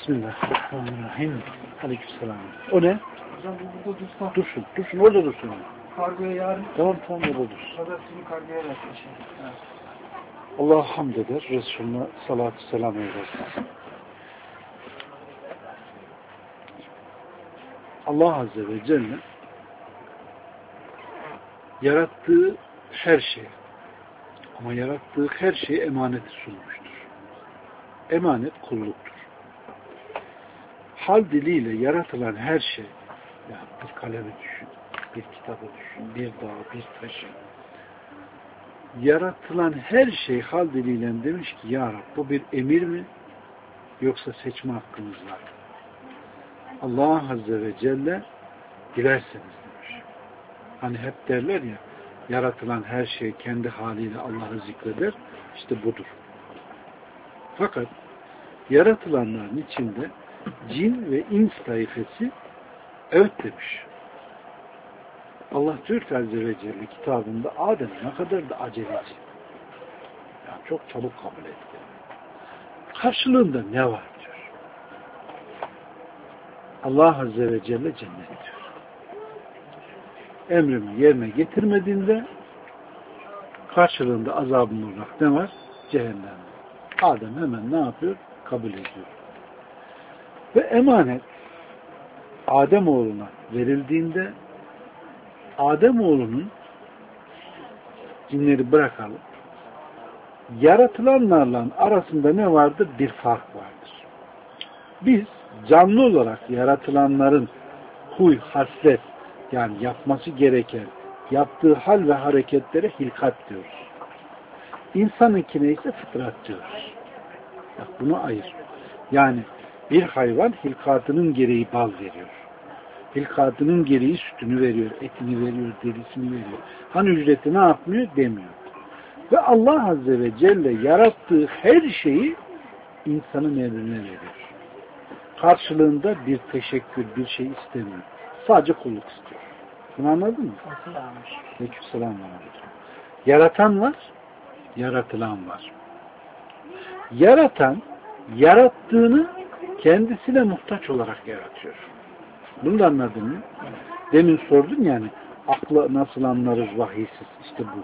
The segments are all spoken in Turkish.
Bismillahirrahmanirrahim. Aleykümselam. O ne? Hocam bu burada dursa. Dursun. Orada dursun. Kargoya yarın. Tamam orada dursun. Pazartesi kargoya versin. Evet. Allah'a hamd eder. Resulüne salatü selam eylesin. Allah Azze ve Celle yarattığı her şeye ama yarattığı her şeye emaneti sunmuştur. Emanet kulluktur. Hal diliyle yaratılan her şey, yani bir kalemi düşün, bir kitabı düşün, bir dağı, bir taşı. Yaratılan her şey hal diliyle demiş ki ya Rab bu bir emir mi yoksa seçme hakkımız var. Allah Azze ve Celle dilerseniz demiş. Hani hep derler ya yaratılan her şey kendi haliyle Allah'ı zikreder. İşte budur. Fakat yaratılanların içinde cin ve ins taifesi evet demiş. Allah diyor ki Azze ve Celle kitabında Adem ne kadar da aceleci. Yani çok çabuk kabul etti. Karşılığında ne var diyor. Allah Azze ve Celle cennet diyor. Emrimi yerine getirmediğinde karşılığında azabın olarak ne var? Cehennem. Adem hemen ne yapıyor? Kabul ediyor. Ve emanet Ademoğluna verildiğinde Ademoğlunun cinleri bırakalım. Yaratılanlarla arasında ne vardır? Bir fark vardır. Biz canlı olarak yaratılanların huy, haslet yani yapması gereken yaptığı hal ve hareketlere hilkat diyoruz. İnsanınkine ise fıtrat diyoruz. Bak bunu ayır. Yani bir hayvan hilkatının gereği bal veriyor. Hilkatının gereği sütünü veriyor, etini veriyor, derisini veriyor. Hani ücreti ne yapmıyor? Demiyor. Ve Allah Azze ve Celle yarattığı her şeyi insanın emrine veriyor. Karşılığında bir teşekkür, bir şey istemiyor. Sadece kulluk istiyor. Bunu anladın mı? Aleykümselam. Yaratan var, yaratılan var. Yaratan, yarattığını kendisine muhtaç olarak yaratıyor. Bunu da anladın mı? Demin sordun yani akla nasıl anlarız vahiysiz? İşte bu.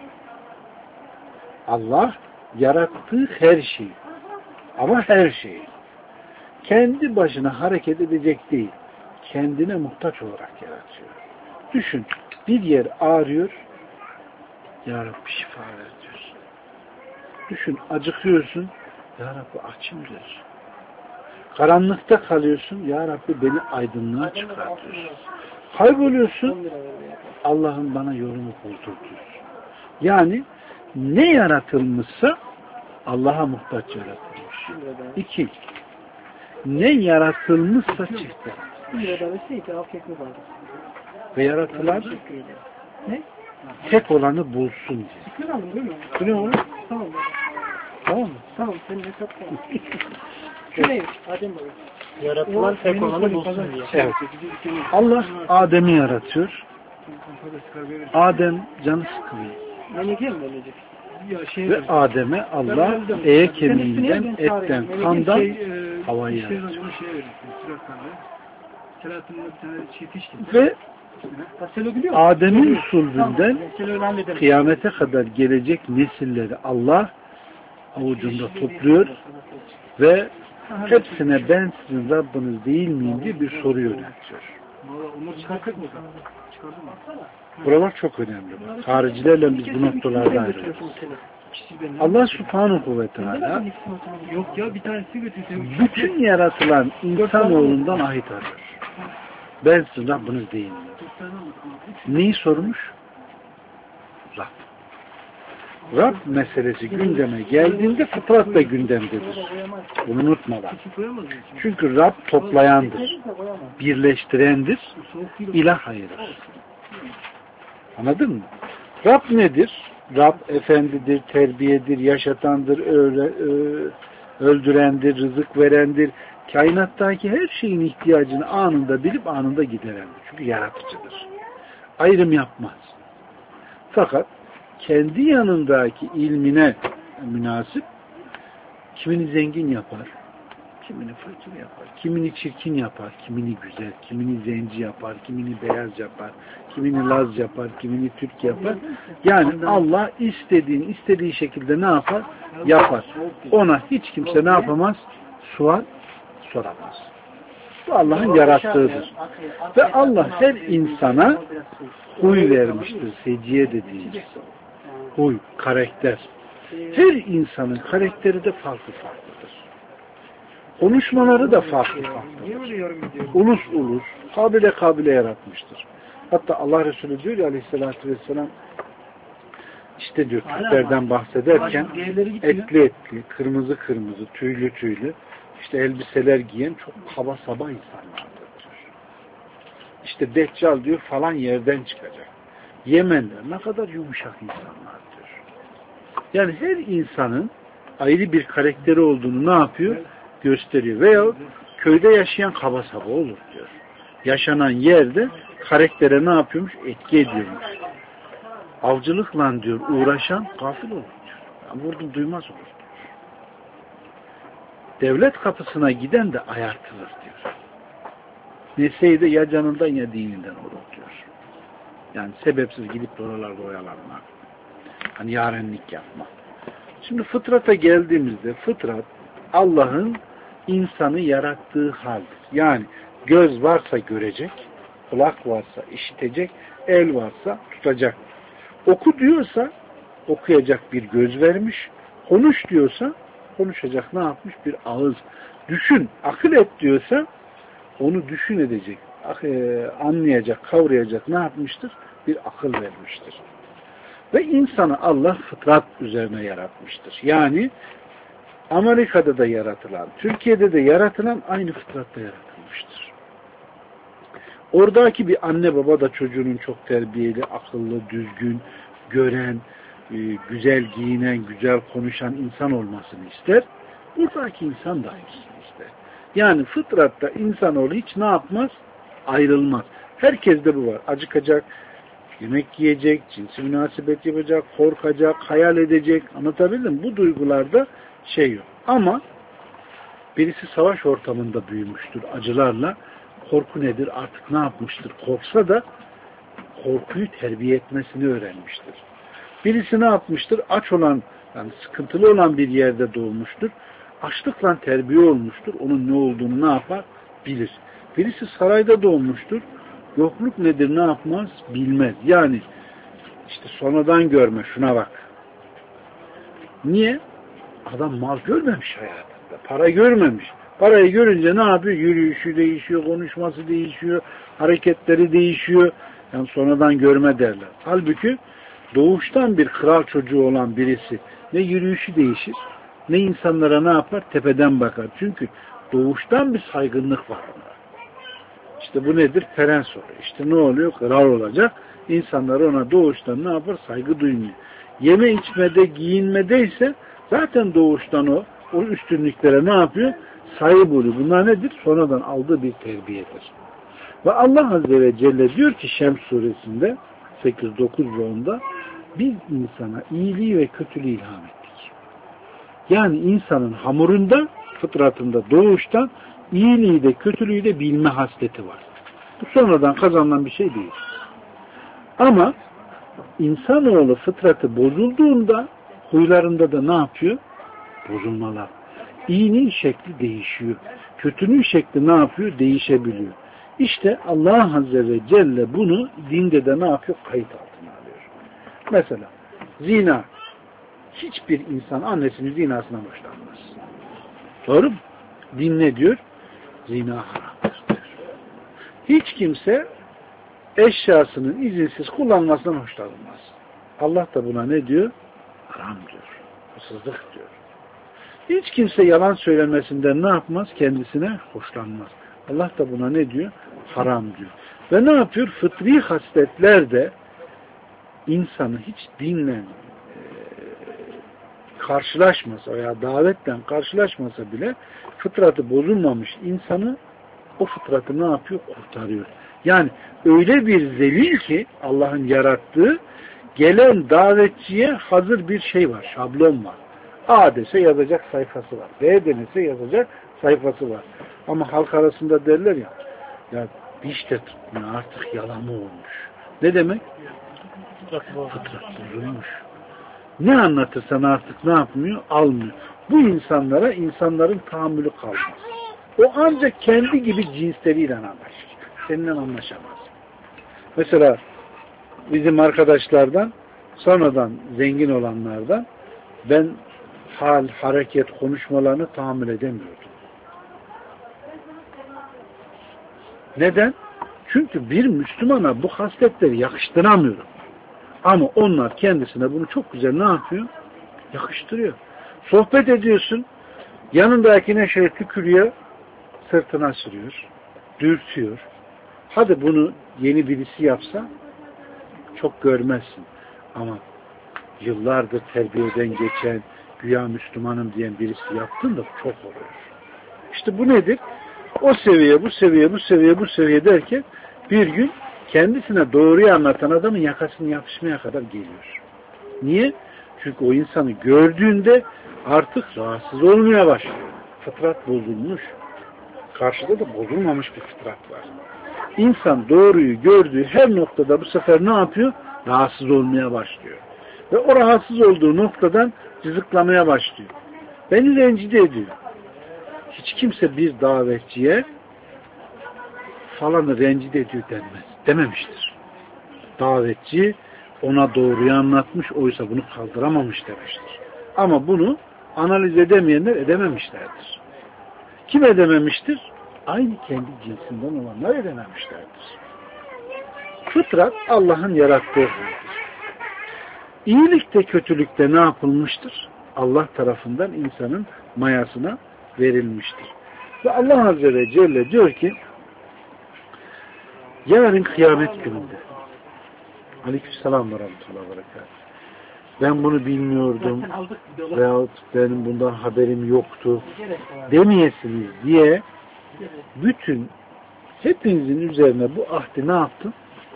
Allah yarattığı her şeyi ama her şeyi kendi başına hareket edecek değil, kendine muhtaç olarak yaratıyor. Düşün, bir yer ağrıyor, Ya Rabbi şifa ver diyorsun. Düşün, acıkıyorsun, Ya Rabbi açım diyorsun. Karanlıkta kalıyorsun, Ya Rabbi beni aydınlığa çıkar diyorsun. Kayboluyorsun, Allah'ım bana yolumu buldur diyorsun. Yani ne yaratılmışsa Allah'a muhtaç yaratılmış. 2. Ne yaratılmışsa çifte. Ve yaratılan ne? Tek olanı bulsun diye. Bu ne olur? Tamam. Tamam mı? Tamam. Senin de çok tamam. Şurayı. Adem olur. Yaratılan tek olanı bulsun diye. Evet. Allah Adem'i yaratıyor. Adem canı sıkılıyor. Ve Adem'e Allah kemiğinden, etten, kandan havayı yaratıyor. Ve Adem'in sulbünden kıyamete kadar gelecek nesilleri Allah avucunda topluyor ve hepsine ben sizin Rabbiniz değil miyim diye bir soru yöneltiyor. Buralar çok önemli. Haricilerle biz bu noktalarda ayrılıyoruz. Allah Subhanahu ve Teala bütün yaratılan insanoğlundan ahit arıyor. Ben sizin Rabbiniz değil miyim? Neyi sormuş? Rab. Rab meselesi gündeme geldiğinde fıtrat da gündemdedir. Bunu unutmalar. Çünkü Rab toplayandır, birleştirendir, ilah ayırır. Anladın mı? Rab nedir? Rab efendidir, terbiyedir, yaşatandır, öldürendir, rızık verendir. Kainattaki her şeyin ihtiyacını anında bilip anında giderendir. Çünkü yaratıcıdır. Ayrım yapmaz. Fakat kendi yanındaki ilmine münasip kimini zengin yapar, kimini fakir yapar, kimini çirkin yapar, kimini güzel, kimini zenci yapar, kimini beyaz yapar, kimini Laz yapar, kimini Türk yapar. Yani Allah istediği şekilde ne yapar? Yapar. Ona hiç kimse ne yapamaz? Sual soramaz. Bu Allah'ın yarattığıdır. Ve Allah her insana huy vermiştir. Seciye dediğimiz huy, karakter. Her insanın karakteri de farklı farklıdır. Konuşmaları da farklı farklıdır. Ulus, kabile yaratmıştır. Hatta Allah Resulü diyor ya aleyhissalatü vesselam, işte diyor Türklerden bahsederken etli, kırmızı, tüylü, işte elbiseler giyen çok kaba saba insanlardır diyor. İşte Deccal diyor falan yerden çıkacak. Yemenler ne kadar yumuşak insanlar diyor. Yani her insanın ayrı bir karakteri olduğunu ne yapıyor? Gösteriyor. Veya köyde yaşayan kaba saba olur diyor. Yaşanan yerde karaktere ne yapıyormuş? Etki ediyormuş. Avcılıkla diyor uğraşan gafil olur diyor. Yani vurdum duymaz olur diyor. Devlet kapısına giden de ayartılır diyor. Neseydi ya canından ya dininden olur diyor. Yani sebepsiz gidip oralarda oyalanmak. Hani yarenlik yapma. Şimdi fıtrata geldiğimizde fıtrat Allah'ın insanı yarattığı haldir. Yani göz varsa görecek, kulak varsa işitecek, el varsa tutacak. Oku diyorsa okuyacak bir göz vermiş, konuş diyorsa konuşacak ne yapmış? Bir ağız. Düşün, akıl et diyorsa onu düşün edecek, anlayacak, kavrayacak ne yapmıştır? Bir akıl vermiştir. Ve insanı Allah fıtrat üzerine yaratmıştır. Yani Amerika'da da yaratılan, Türkiye'de de yaratılan aynı fıtratta yaratılmıştır. Oradaki bir anne baba da çocuğunun çok terbiyeli, akıllı, düzgün, gören, güzel giyinen, güzel konuşan insan olmasını ister. Buradaki insan da aynısını ister. Yani fıtratta insanoğlu hiç ne yapmaz? Ayrılmaz. Herkeste bu var. Acıkacak, yemek yiyecek, cinsi münasebet yapacak, korkacak, hayal edecek. Anlatabildim mi? Bu duygularda şey yok. Ama birisi savaş ortamında büyümüştür acılarla. Korku nedir? Artık ne yapmıştır? Korksa da korkuyu terbiye etmesini öğrenmiştir. Birisi ne yapmıştır? Aç olan, yani sıkıntılı olan bir yerde doğmuştur. Açlıkla terbiye olmuştur. Onun ne olduğunu ne yapar? Bilir. Birisi sarayda doğmuştur. Yokluk nedir? Ne yapmaz? Bilmez. Yani işte sonradan görme. Şuna bak. Niye? Adam mal görmemiş hayatında. Para görmemiş. Parayı görünce ne yapıyor? Yürüyüşü değişiyor, konuşması değişiyor, hareketleri değişiyor. Yani sonradan görme derler. Halbuki doğuştan bir kral çocuğu olan birisi ne yürüyüşü değişir, ne insanlara ne yapar? Tepeden bakar. Çünkü doğuştan bir saygınlık var ona. İşte bu nedir? Prens oluyor. İşte ne oluyor? Kral olacak. İnsanlar ona doğuştan ne yapar? Saygı duymuyor. Yeme içmede, giyinmede ise zaten doğuştan o üstünlüklere ne yapıyor? Sahip oluyor. Bunlar nedir? Sonradan aldığı bir terbiyedir. Ve Allah Azze ve Celle diyor ki Şems suresinde 8, 9 ve 10'da biz insana iyiliği ve kötülüğü ilham ettik. Yani insanın hamurunda, fıtratında doğuştan iyiliği de kötülüğü de bilme hasleti var. Bu sonradan kazanılan bir şey değil. Ama insanoğlu fıtratı bozulduğunda huylarında da ne yapıyor? Bozulmalar. İyinin şekli değişiyor. Kötünün şekli ne yapıyor? Değişebiliyor. İşte Allah Azze ve Celle bunu dinde de ne yapıyor? Kayıt altına alıyor. Mesela zina. Hiçbir insan annesinin zinasından hoşlanmaz. Doğru mu? Din ne diyor? Zina haramdır diyor. Hiç kimse eşyasının izinsiz kullanmasından hoşlanmaz. Allah da buna ne diyor? Haram diyor. Hırsızlık diyor. Hiç kimse yalan söylemesinden ne yapmaz? Kendisine hoşlanmaz. Allah da buna ne diyor? Haram diyor. Ve ne yapıyor? Fıtri hasletler de insanı hiç dinle karşılaşmasa veya davetle karşılaşmasa bile fıtratı bozulmamış insanı o fıtratı ne yapıyor? Kurtarıyor. Yani öyle bir zelil ki Allah'ın yarattığı gelen davetçiye hazır bir şey var. Şablon var. A dese yazacak sayfası var. B denese yazacak sayfası var. Ama halk arasında derler ya diş de tutmuyor artık yalama olmuş. Ne demek? Fıtrat bozulmuş. Ne anlatırsan artık ne yapmıyor? Almıyor. Bu insanlara insanların tahammülü kalmaz. O ancak kendi gibi cinsleriyle anlaşır. Seninle anlaşamaz. Mesela bizim arkadaşlardan sonradan zengin olanlardan ben hal, hareket, konuşmalarını tahammül edemiyordum. Neden? Çünkü bir Müslümana bu hasletleri yakıştıramıyorum. Ama onlar kendisine bunu çok güzel ne yapıyor? Yakıştırıyor. Sohbet ediyorsun, yanındakine şöyle tükürüyor, sırtına sürüyor, dürtüyor. Hadi bunu yeni birisi yapsa çok görmezsin. Ama yıllardır terbiyeden geçen, güya Müslümanım diyen birisi yaptın da çok oluyor. İşte bu nedir? O seviye, bu seviye, bu seviye, bu seviye derken bir gün kendisine doğruyu anlatan adamın yakasını yapışmaya kadar geliyor. Niye? Çünkü o insanı gördüğünde artık rahatsız olmaya başlıyor. Fıtrat bozulmuş. Karşıda da bozulmamış bir fıtrat var. İnsan doğruyu gördüğü her noktada bu sefer ne yapıyor? Rahatsız olmaya başlıyor. Ve o rahatsız olduğu noktadan cızıklamaya başlıyor. Beni rencide ediyor. Hiç kimse bir davetçiye falanı rencide ediyor denmez. Dememiştir. Davetçi ona doğruyu anlatmış, oysa bunu kaldıramamış demiştir. Ama bunu analiz edemeyenler edememişlerdir. Kim edememiştir? Aynı kendi cinsinden olanlar edememişlerdir. Fıtrat Allah'ın yarattığı haldir. İyilikte kötülükte ne yapılmıştır? Allah tarafından insanın mayasına verilmiştir. Ve Allah Azze ve Celle diyor ki yarın kıyamet gününde Aleykümselam ve Rahmetullah ve Berekatuhu. Ben bunu bilmiyordum veyahut benim bundan haberim yoktu demeyesiniz diye bütün hepinizin üzerine bu ahdi ne yaptım?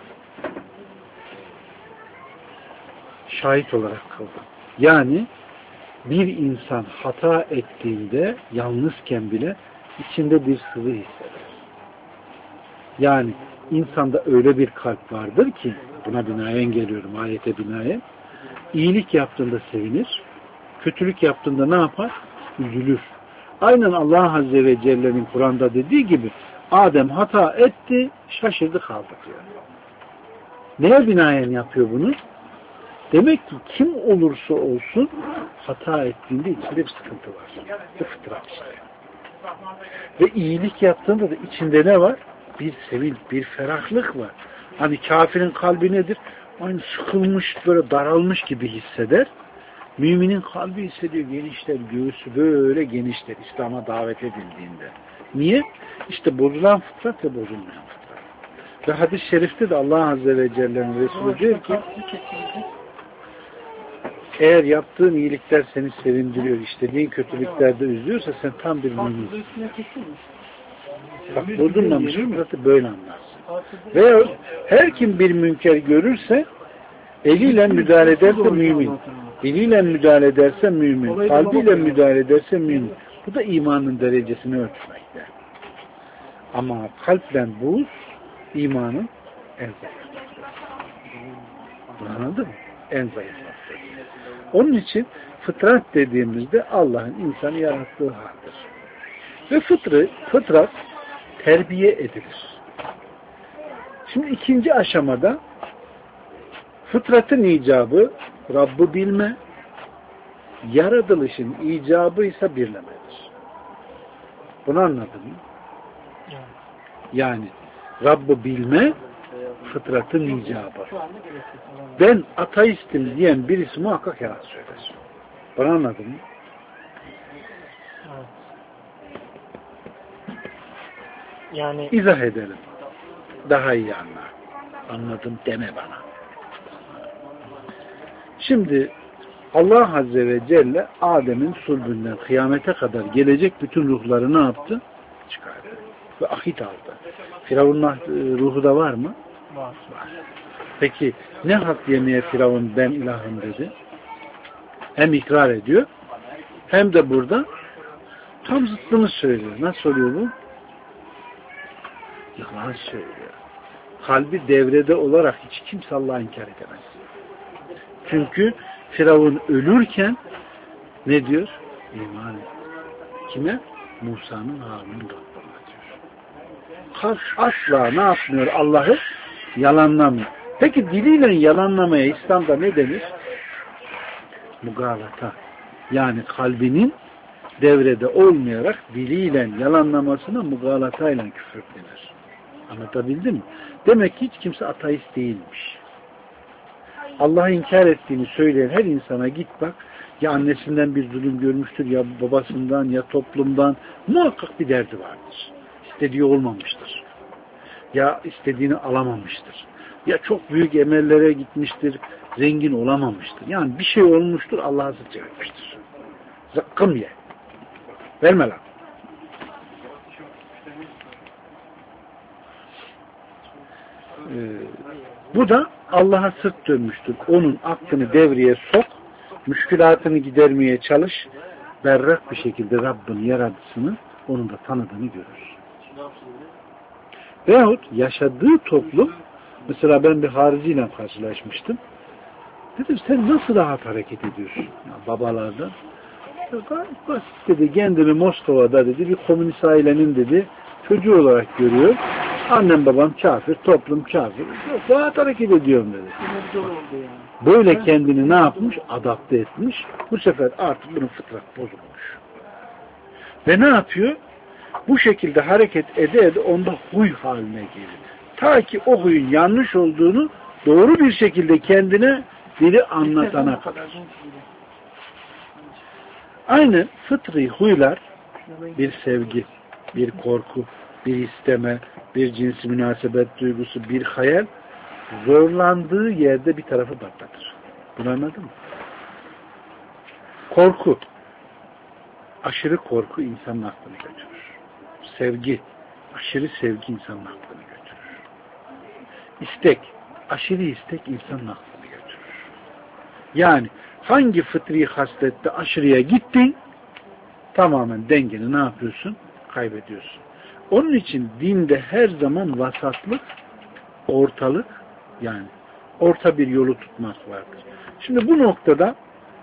Şahit olarak kıldım. Yani bir insan hata ettiğinde yalnızken bile içinde bir sıvı hisseder. Yani insanda öyle bir kalp vardır ki buna binaen geliyorum ayete binaen. İyilik yaptığında sevinir, kötülük yaptığında ne yapar? Üzülür. Aynen Allah Azze ve Celle'nin Kur'an'da dediği gibi Adem hata etti, şaşırdı kaldı diyor. Neye binaen yapıyor bunu? Demek ki kim olursa olsun hata ettiğinde içinde bir sıkıntı var. Bu fıtrat işte. Ve iyilik yaptığında da içinde ne var? Bir sevinç, bir ferahlık var. Hani kafirin kalbi nedir? Aynı sıkılmış, böyle daralmış gibi hisseder. Müminin kalbi hissediyor, genişler, göğsü böyle genişler İslam'a davet edildiğinde. Niye? İşte bozulan fıtrat ve bozulmayan fıtrat. Ve hadis-i şerifte de Allah Azze ve Celle'nin Resulü diyor ki eğer yaptığın iyilikler seni sevindiriyor, istediğin kötülüklerde üzüyorsa sen tam bir müminsin. Bak bozulmamış fıtratı böyle anlarsın. Veya her kim bir münker görürse eliyle müdahale ederse mümin. Diliyle müdahale ederse mümin. Kalbiyle müdahale ederse mümin. Bu da imanın derecesini ölçmekte. Ama kalple buz imanın en zayıf noktası. Anladın mı? En zayıf noktası. Onun için fıtrat dediğimizde Allah'ın insanı yarattığı haldir. Ve fıtrat terbiye edilir. Şimdi ikinci aşamada fıtratın icabı Rabb'ı bilme, yaratılışın icabı ise birlemedir. Bunu anladın mı? Yani Rabb'ı bilme fıtratın icabı. Ben ateistim diyen birisi muhakkak yalan söyler. Bunu anladın mı? Yani İzah edelim. Daha iyi anla. Anladım deme bana. Şimdi Allah Azze ve Celle Adem'in sulbünden kıyamete kadar gelecek bütün ruhları ne yaptı? Çıkardı. Ve ahit aldı. Firavun'un ruhu da var mı? var. Peki ne hak yemeye Firavun ben ilahım dedi? Hem ikrar ediyor hem de burada tam zıttını söylüyor. Nasıl oluyor bu? Yalan söylüyor. Kalbi devrede olarak hiç kimse Allah'ı inkar edemez. Çünkü Firavun ölürken ne diyor? İman et. Kime? Musa'nın Harun'un Rabbına diyor. Kalp asla ne yapmıyor? Allah'ı yalanlamıyor. Peki diliyle yalanlamaya İslam'da ne denir? Mugalata. Yani kalbinin devrede olmayarak diliyle yalanlamasına mugalatayla küfür denir. Anlatabildim mi? Demek ki hiç kimse ateist değilmiş. Allah'ı inkar ettiğini söyleyen her insana git bak, ya annesinden bir zulüm görmüştür, ya babasından, ya toplumdan, muhakkak bir derdi vardır. İstediği olmamıştır. Ya istediğini alamamıştır. Ya çok büyük emellere gitmiştir, zengin olamamıştır. Yani bir şey olmuştur, Allah'a zıt etmiştir. Zıkkım ye. Verme lan. Bu da Allah'a sırt dönmüştür. Onun aklını devreye sok, müşkülatını gidermeye çalış, berrak bir şekilde Rabbin yaratısını, onun da tanıdığını görür. Veyahut yaşadığı toplum, mesela ben bir hariciyle karşılaşmıştım. Dedim sen nasıl rahat hareket ediyorsun? Ya, babalardan. Gayet basit dedi. Kendini Moskova'da dedi bir komünist ailenin dedi çocuğu olarak görüyor. Annem babam kafir, toplum kafir. Rahat hareket ediyorum dedi. Böyle kendini ne yapmış? Adapte etmiş. Bu sefer artık bunun fıtrat bozulmuş. Ve ne yapıyor? Bu şekilde hareket ede onda huy haline gelir. Ta ki o huyun yanlış olduğunu doğru bir şekilde kendine biri anlatana kadar. Aynı fıtri huylar bir sevgi, bir korku, bir isteme, bir cinsi münasebet duygusu, bir hayal zorlandığı yerde bir tarafı patlatır. Bunu anladın mı? Korku, aşırı korku insanın aklını götürür. Sevgi, aşırı sevgi insanın aklını götürür. İstek, aşırı istek insanın aklını götürür. Yani hangi fıtri haslette aşırıya gittin, tamamen dengeni ne yapıyorsun? Kaybediyorsun. Onun için dinde her zaman vasatlık, ortalık, yani orta bir yolu tutmak vardır. Şimdi bu noktada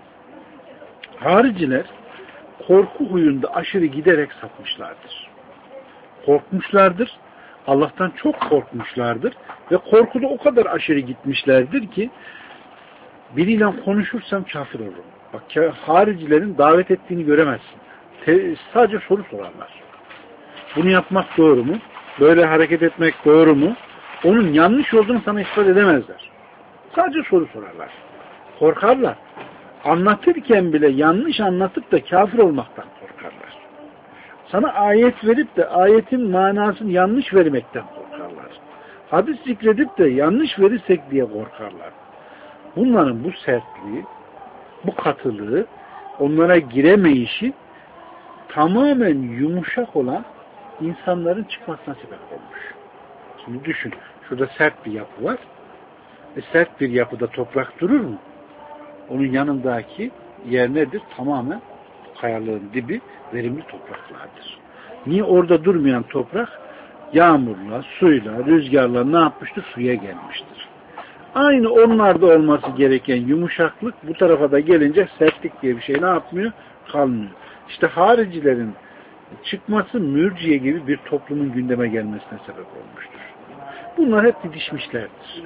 hariciler korku huyunda aşırı giderek sapmışlardır. Korkmuşlardır. Allah'tan çok korkmuşlardır. Ve korkuda o kadar aşırı gitmişlerdir ki biriyle konuşursam kafir olurum. Bak haricilerin davet ettiğini göremezsin. Sadece soru sorarlar. Bunu yapmak doğru mu? Böyle hareket etmek doğru mu? Onun yanlış olduğunu sana ispat edemezler. Sadece soru sorarlar. Korkarlar. Anlatırken bile yanlış anlatıp da kafir olmaktan korkarlar. Sana ayet verip de ayetin manasını yanlış vermekten korkarlar. Hadis zikredip de yanlış verirsek diye korkarlar. Bunların bu sertliği, bu katılığı, onlara giremeyişi tamamen yumuşak olan insanların çıkmasına sebep olmuş. Şimdi düşün, şurada sert bir yapı var. Sert bir yapıda toprak durur mu? Onun yanındaki yer nedir? Tamamen kayalığın dibi verimli topraklardır. Niye orada durmayan toprak? Yağmurla, suyla, rüzgarla ne yapmıştır? Suya gelmiştir. Aynı onlarda olması gereken yumuşaklık bu tarafa da gelince sertlik diye bir şey ne yapmıyor? Kalmıyor. İşte haricilerin çıkması mürciye gibi bir toplumun gündeme gelmesine sebep olmuştur. Bunlar hep didişmişlerdir.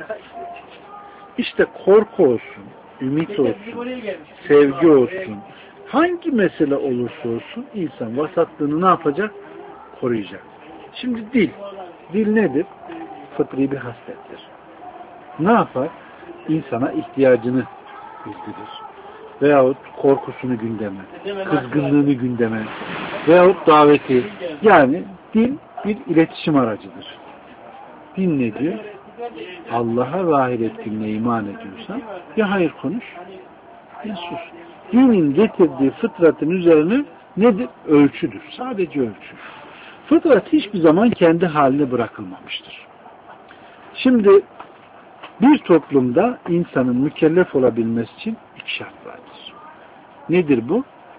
İşte korku olsun, ümit olsun, sevgi olsun, hangi mesele olursa olsun insan vasatlığını ne yapacak? Koruyacak. Şimdi dil. Dil nedir? Fıtri bir haslettir. Ne yapar? İnsana ihtiyacını bildirir. Veyahut korkusunu gündeme, kızgınlığını gündeme, veyahut daveti. Yani dil bir iletişim aracıdır. Din ne diyor? Allah'a ve ahiret gününe iman ediyorsan ya hayır konuş ya sus. Dinin getirdiği fıtratın üzerine nedir? Ölçüdür. Sadece ölçü. Fıtrat hiçbir zaman kendi haline bırakılmamıştır. Şimdi bir toplumda insanın mükellef olabilmesi için iki şart vardır. Nedir bu?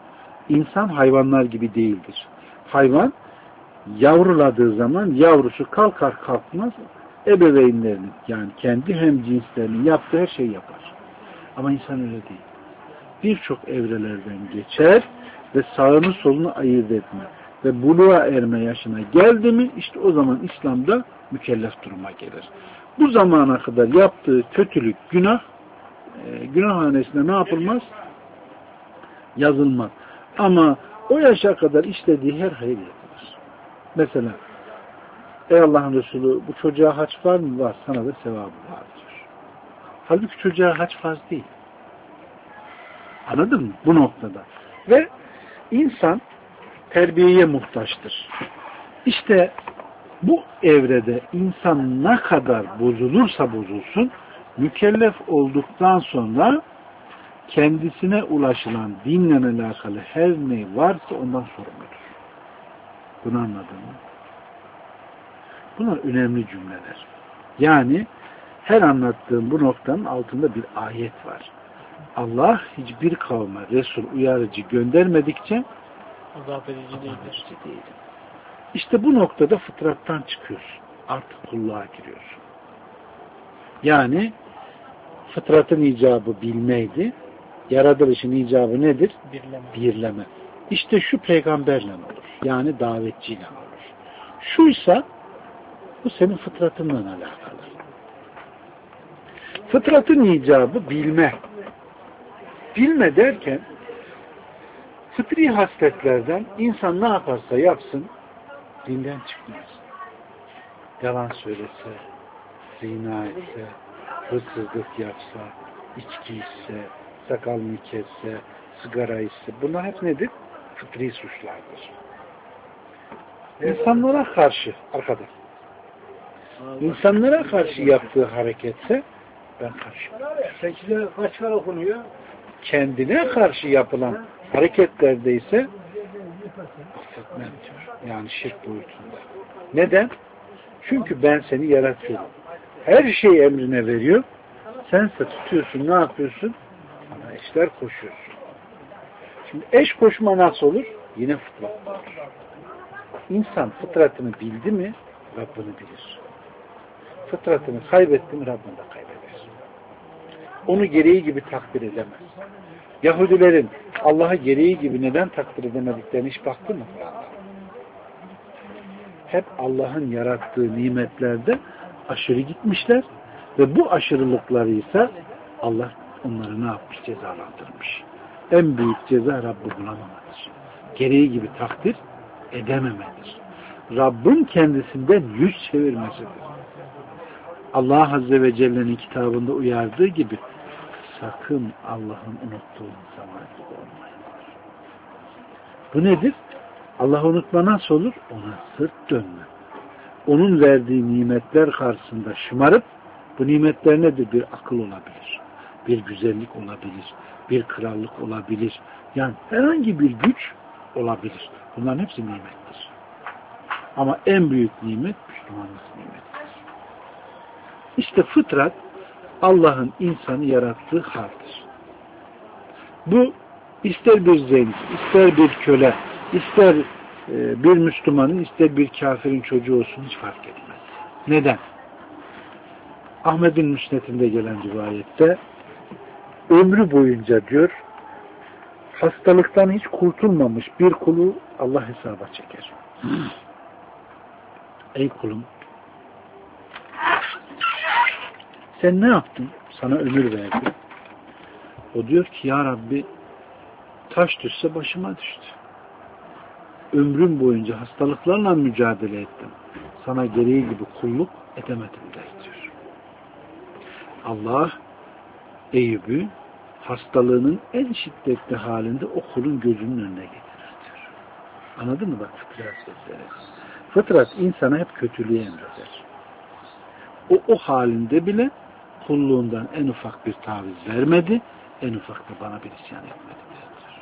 İnsan hayvanlar gibi değildir. Hayvan yavruladığı zaman yavrusu kalkar kalkmaz ebeveynlerinin yani kendi hemcinslerinin yaptığı her şeyi yapar. Ama insan öyle değil. Birçok evrelerden geçer ve sağını solunu ayırt etme ve buluğa erme yaşına geldi mi işte o zaman İslam'da mükellef duruma gelir. Bu zamana kadar yaptığı kötülük, günahhanesine ne yapılmaz? Yazılmaz. Ama o yaşa kadar işlediği her hayır yapılır. Mesela ey Allah'ın Resulü bu çocuğa hac var mı? Var. Sana da sevabı var diyor. Halbuki çocuğa hac farz değil. Anladın mı? Bu noktada. Ve insan terbiyeye muhtaçtır. İşte bu evrede insan ne kadar bozulursa bozulsun mükellef olduktan sonra kendisine ulaşılan dinle alakalı her ne varsa ondan sorumludur. Bunu anladın mı? Bunlar önemli cümleler. Yani her anlattığım bu noktanın altında bir ayet var. Allah hiçbir kavme Resul uyarıcı göndermedikçe azap edici değildir. İşte bu noktada fıtrattan çıkıyorsun. Artık kulluğa giriyorsun. Yani fıtratın icabı bilmeydi. Yaratılışın icabı nedir? Birleme. İşte şu peygamberle olur. Yani davetçiyle olur. Şuysa bu senin fıtratınla alakalı. Fıtratın icabı bilme. Bilme derken fıtri hasletlerden insan ne yaparsa yapsın dinden çıkmaz. Yalan söylese, zina etse, hırsızlık yapsa, içki içse, sakalını kesse, sigara içse bunlar hep nedir? Fıtri suçlardır. İnsanlara karşı arkadaş İnsanlara karşı yaptığı hareketse ben karşıyım. Sekizde kaç kere okunuyor? Kendine karşı yapılan hareketlerde ise affetmem diyor. Yani şirk boyutunda. Neden? Çünkü ben seni yaratıyorum. Her şeyi emrine veriyor. Sense tutuyorsun, ne yapıyorsun? Bana eşler koşuyorsun. Şimdi eş koşma nasıl olur? Yine fıtratla olur. İnsan fıtratını bildi mi Rabbini bilir. Fıtratını kaybetti mi Rabbini de kaybeder. Onu gereği gibi takdir edemez. Yahudilerin Allah'ı gereği gibi neden takdir edemediklerini hiç baktı mı? Hep Allah'ın yarattığı nimetlerde aşırı gitmişler ve bu aşırılıkları ise Allah onları ne yapmış? Cezalandırmış. En büyük ceza Rabb'i bulamamadır. Gereği gibi takdir edememedir. Rabbin kendisinden yüz çevirmesidir. Allah Azze ve Celle'nin kitabında uyardığı gibi sakın Allah'ın unuttuğu insanlar gibi olmayın. Bu nedir? Allah'ı unutma nasıl olur? Ona sırt dönme. Onun verdiği nimetler karşısında şımarıp bu nimetler nedir? Bir akıl olabilir. Bir güzellik olabilir. Bir krallık olabilir. Yani herhangi bir güç olabilir. Bunların hepsi nimettir. Ama en büyük nimet Müslümanlık nimetidir. İşte fıtrat Allah'ın insanı yarattığı haldir. Bu ister bir zenci, ister bir köle, ister bir Müslümanın, ister bir kafirin çocuğu olsun hiç fark etmez. Neden? Ahmet'in müsnetinde gelen rivayette ömrü boyunca diyor hastalıktan hiç kurtulmamış bir kulu Allah hesaba çeker. Ey kulum sen ne yaptın? Sana ömür verdi. O diyor ki ya Rabbi taş düşse başıma düştü. Ömrüm boyunca hastalıklarla mücadele ettim. Sana gereği gibi kulluk edemedim der diyor. Allah Eyüp'ü hastalığının en şiddetli halinde o kulun gözünün önüne getirir diyor. Anladın mı bak fıtrat sözleri? Fıtrat insana hep kötülüğü emreder. O halinde bile kulluğundan en ufak bir taviz vermedi, en ufak da bana bir isyan etmedi diyor.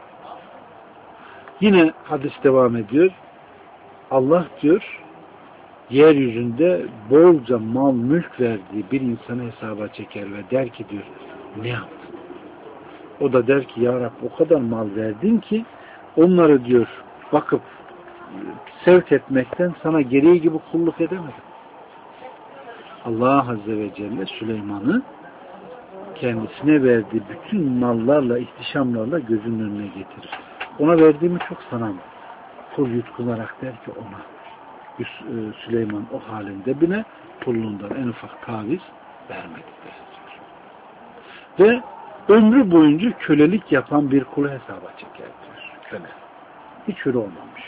Yine hadis devam ediyor. Allah diyor, yeryüzünde bolca mal mülk verdiği bir insanı hesaba çeker ve der ki diyor, ne yaptın? O da der ki ya Rabbi o kadar mal verdin ki onları diyor bakıp sevk etmekten sana gereği gibi kulluk edemedim. Allah Azze ve Celle Süleyman'ı kendisine verdiği bütün mallarla, ihtişamlarla gözünün önüne getirir. Ona verdiğimi çok sanamam. Kul yutkunarak der ki ona Süleyman o halinde bile kulluğundan en ufak taviz vermedi diyor. Ve ömrü boyunca kölelik yapan bir kulu hesaba çeker diyor. Köle. Hiç hür olmamış.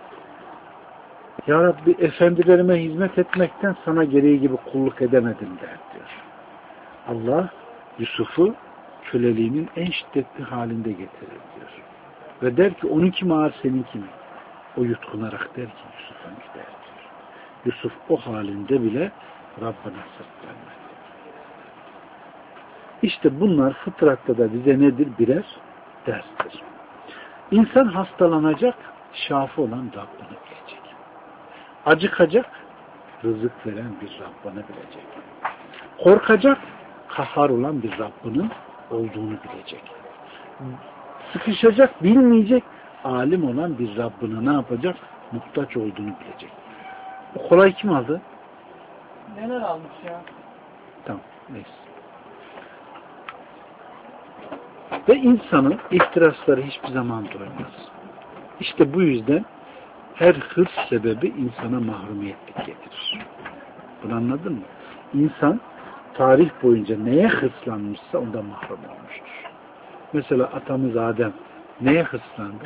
Ya Rabbi efendilerime hizmet etmekten sana gereği gibi kulluk edemedim der diyor. Allah Yusuf'u köleliğinin en şiddetli halinde getirir diyor. Ve der ki onunki mi ağır seninki mi? O yutkunarak der ki Yusuf'unki der diyor. Yusuf o halinde bile Rabbine sırt vermedi. İşte bunlar fıtratta da bize nedir? Birer derstir. İnsan hastalanacak, şafi olan Rabbini bilecek. Acıkacak, rızık veren bir Rabbini bilecek. Korkacak, kahhar olan bir Rabbinin olduğunu bilecek. Sıkışacak, bilmeyecek, alim olan bir Rabbine ne yapacak? Muhtaç olduğunu bilecek. O kolay kim aldı? Neler almış ya? Tamam, neyse. Ve insanın ihtirasları hiçbir zaman doymaz. İşte bu yüzden her hırs sebebi insana mahrumiyetlik getirir. Bunu anladın mı? İnsan tarih boyunca neye hırslanmışsa ondan mahrum olmuştur. Mesela atamız Adem neye hırslandı?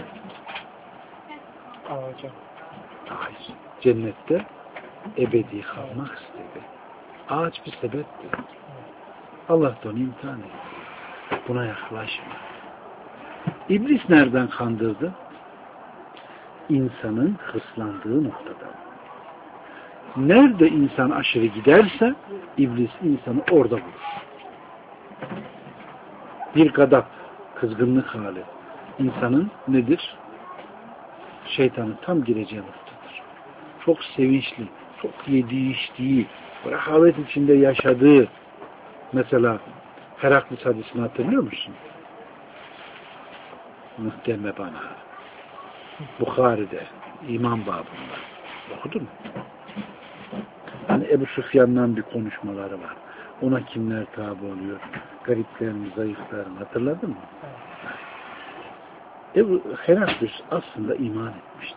Ağaca. Hayır. Cennette ebedi kalmak istedi. Ağaç bir sebepti. Allah da onu imtihan etti. Buna yaklaşma. İblis nereden kandırdı? İnsanın hırslandığı noktada. Nerede insan aşırı giderse iblis insanı orada bulur. Bir gadap, kızgınlık hali insanın nedir? Şeytanın tam gireceği noktadır. Çok sevinçli, çok yediği içtiği, rehavet içinde yaşadığı, mesela Heraklit hadisini hatırlıyor musun? Muhtemelen bana. Bukhari'de, iman babında. Okudun mu? Hani Ebu Süfyan'dan bir konuşmaları var. Ona kimler tabi oluyor? Gariplerin, zayıfların. Hatırladın mı? Heraklit aslında iman etmişti.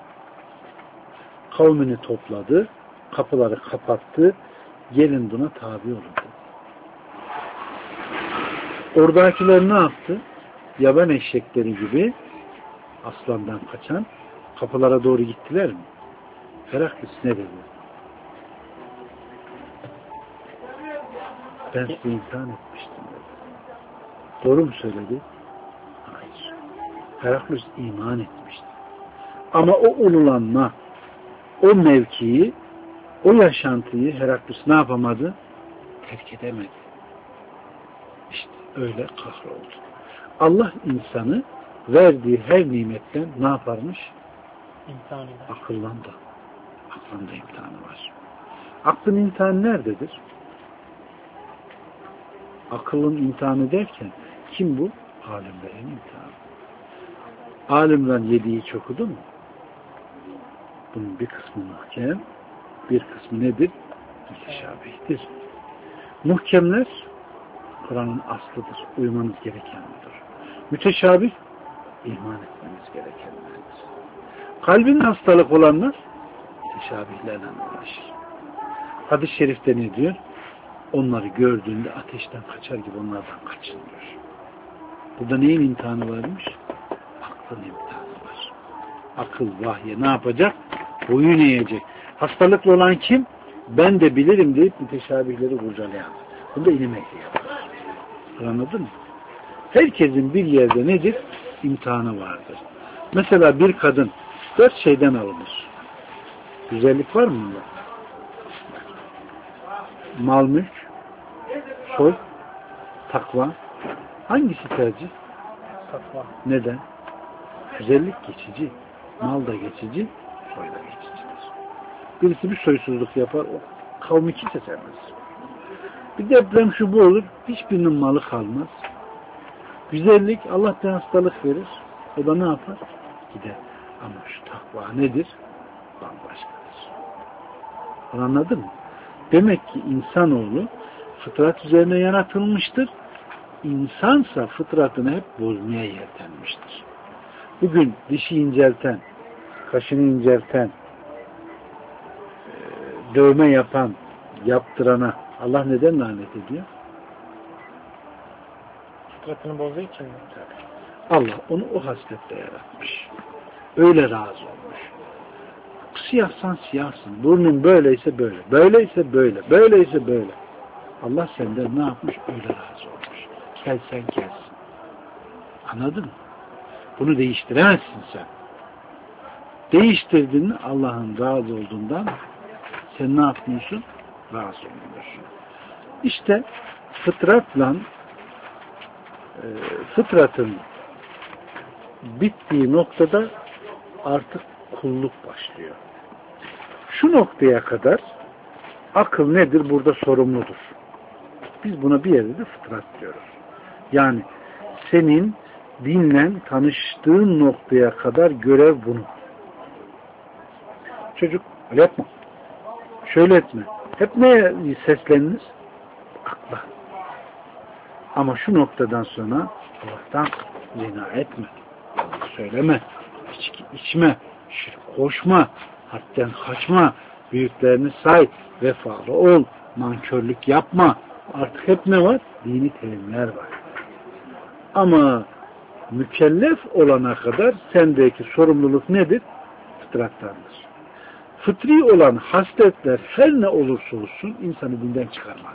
Kavmini topladı, kapıları kapattı, gelin buna tabi olun dedi. Oradakiler ne yaptı? Yaban eşekleri gibi aslandan kaçan kapılara doğru gittiler mi? Heraklit ne dedi? Ben sizi imtihan etmiştim dedi. Doğru mu söyledi? Hayır. Heraklit iman etmişti. Ama o ululanma, o mevkiyi, o yaşantıyı Heraklit ne yapamadı? Terk edemedi. İşte öyle kahroldu. Allah insanı verdiği her nimetten ne yaparmış? İmtihan eder. Akıllan da. Aklında imtihanı var. Aklın imtihanı nerededir? Akılın imtihanı derken kim bu? Alimlerin imtihanı. Alimler yediği hiç okudu mu? Bunun bir kısmı muhkem, bir kısmı nedir? Müteşabihtir. Muhkemler Kur'an'ın aslıdır. Uymanız gerekendir. Müteşabih iman etmeniz gerekenlerdir. Kalbin hastalık olanlar müteşabihlerle uğraşır. Hadis-i şerifte ne diyor? Onları gördüğünde ateşten kaçar gibi onlardan kaçın diyor. Burada neyin imtihanı varmış? Aklın imtihanı var. Akıl vahye ne yapacak? Boyun eğecek. Hastalıklı olan kim? Ben de bilirim deyip müteşabihleri kurcalayan. Bunda ilim ehli yapar. Anladın mı? Herkesin bir yerde nedir? İmtihanı vardır. Mesela bir kadın 4 şeyden alınır. Güzellik var mı bunda? Mal, mülk, soy, takva. Hangisi tercih? Takva. Neden? Güzellik geçici. Mal da geçici, soy da geçicidir. Birisi bir soysuzluk yapar, o kavmi kimse sevmez. Bir deprem şu bu olur, hiçbirinin malı kalmaz. Güzellik Allah'tan hastalık verir. O da ne yapar? belki de. Ama şu takva nedir? Bambaşkadır. Anladın mı? Demek ki insanoğlu fıtrat üzerine yaratılmıştır. İnsansa fıtratını hep bozmaya yeltenmiştir. Bugün dişi incelten, kaşını incelten, dövme yapan, yaptırana Allah neden lanet ediyor? Fıtratını bozduğu için mi? Allah onu o hasletle yaratmış. Öyle razı olmuş. Siyahsan siyahsın. Burnun böyleyse böyle. Böyleyse böyle. Böyleyse böyle. Allah senden ne yapmış? Öyle razı olmuş. Kelsen kelsin. Anladın mı? Bunu değiştiremezsin sen. Değiştirdiğini Allah'ın razı olduğundan sen ne yapmıyorsun? Razı olmuyorsun. İşte fıtratın bittiği noktada artık kulluk başlıyor. Şu noktaya kadar akıl nedir? Burada sorumludur. Biz buna bir yerde de fıtrat diyoruz. Yani senin dinle tanıştığın noktaya kadar görev bunu. Çocuk öyle yapma. Şöyle etme. Hep neye sesleniniz? Akla. Ama şu noktadan sonra Allah'tan zina etme. Söyleme. İçki içme. Şirk koşma. Hadden kaçma. Büyüklerini say. Vefalı ol. Nankörlük yapma. Artık hep ne var? Dini terimler var. Ama mükellef olana kadar sendeki sorumluluk nedir? Fıtrattandır. Fıtri olan hasletler her ne olursa olsun insanı dinden çıkarmaz.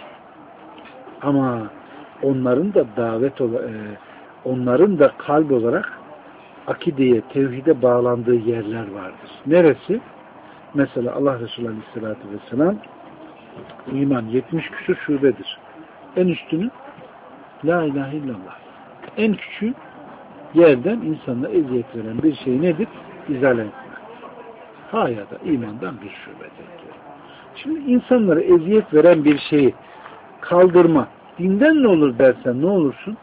Ama onların da onların da kalp olarak akideye, tevhide bağlandığı yerler vardır. Neresi? Mesela Allah Resulü Aleyhisselatü Vesselam iman 70 küsur şubedir. En üstünü La ilahe illallah. En küçüğü yerden insanla eziyet veren bir şey nedir? İzale etme. Ya da imandan bir şubedir diyor. Şimdi insanlara eziyet veren bir şeyi kaldırma, dinden ne olur dersen ne olursun?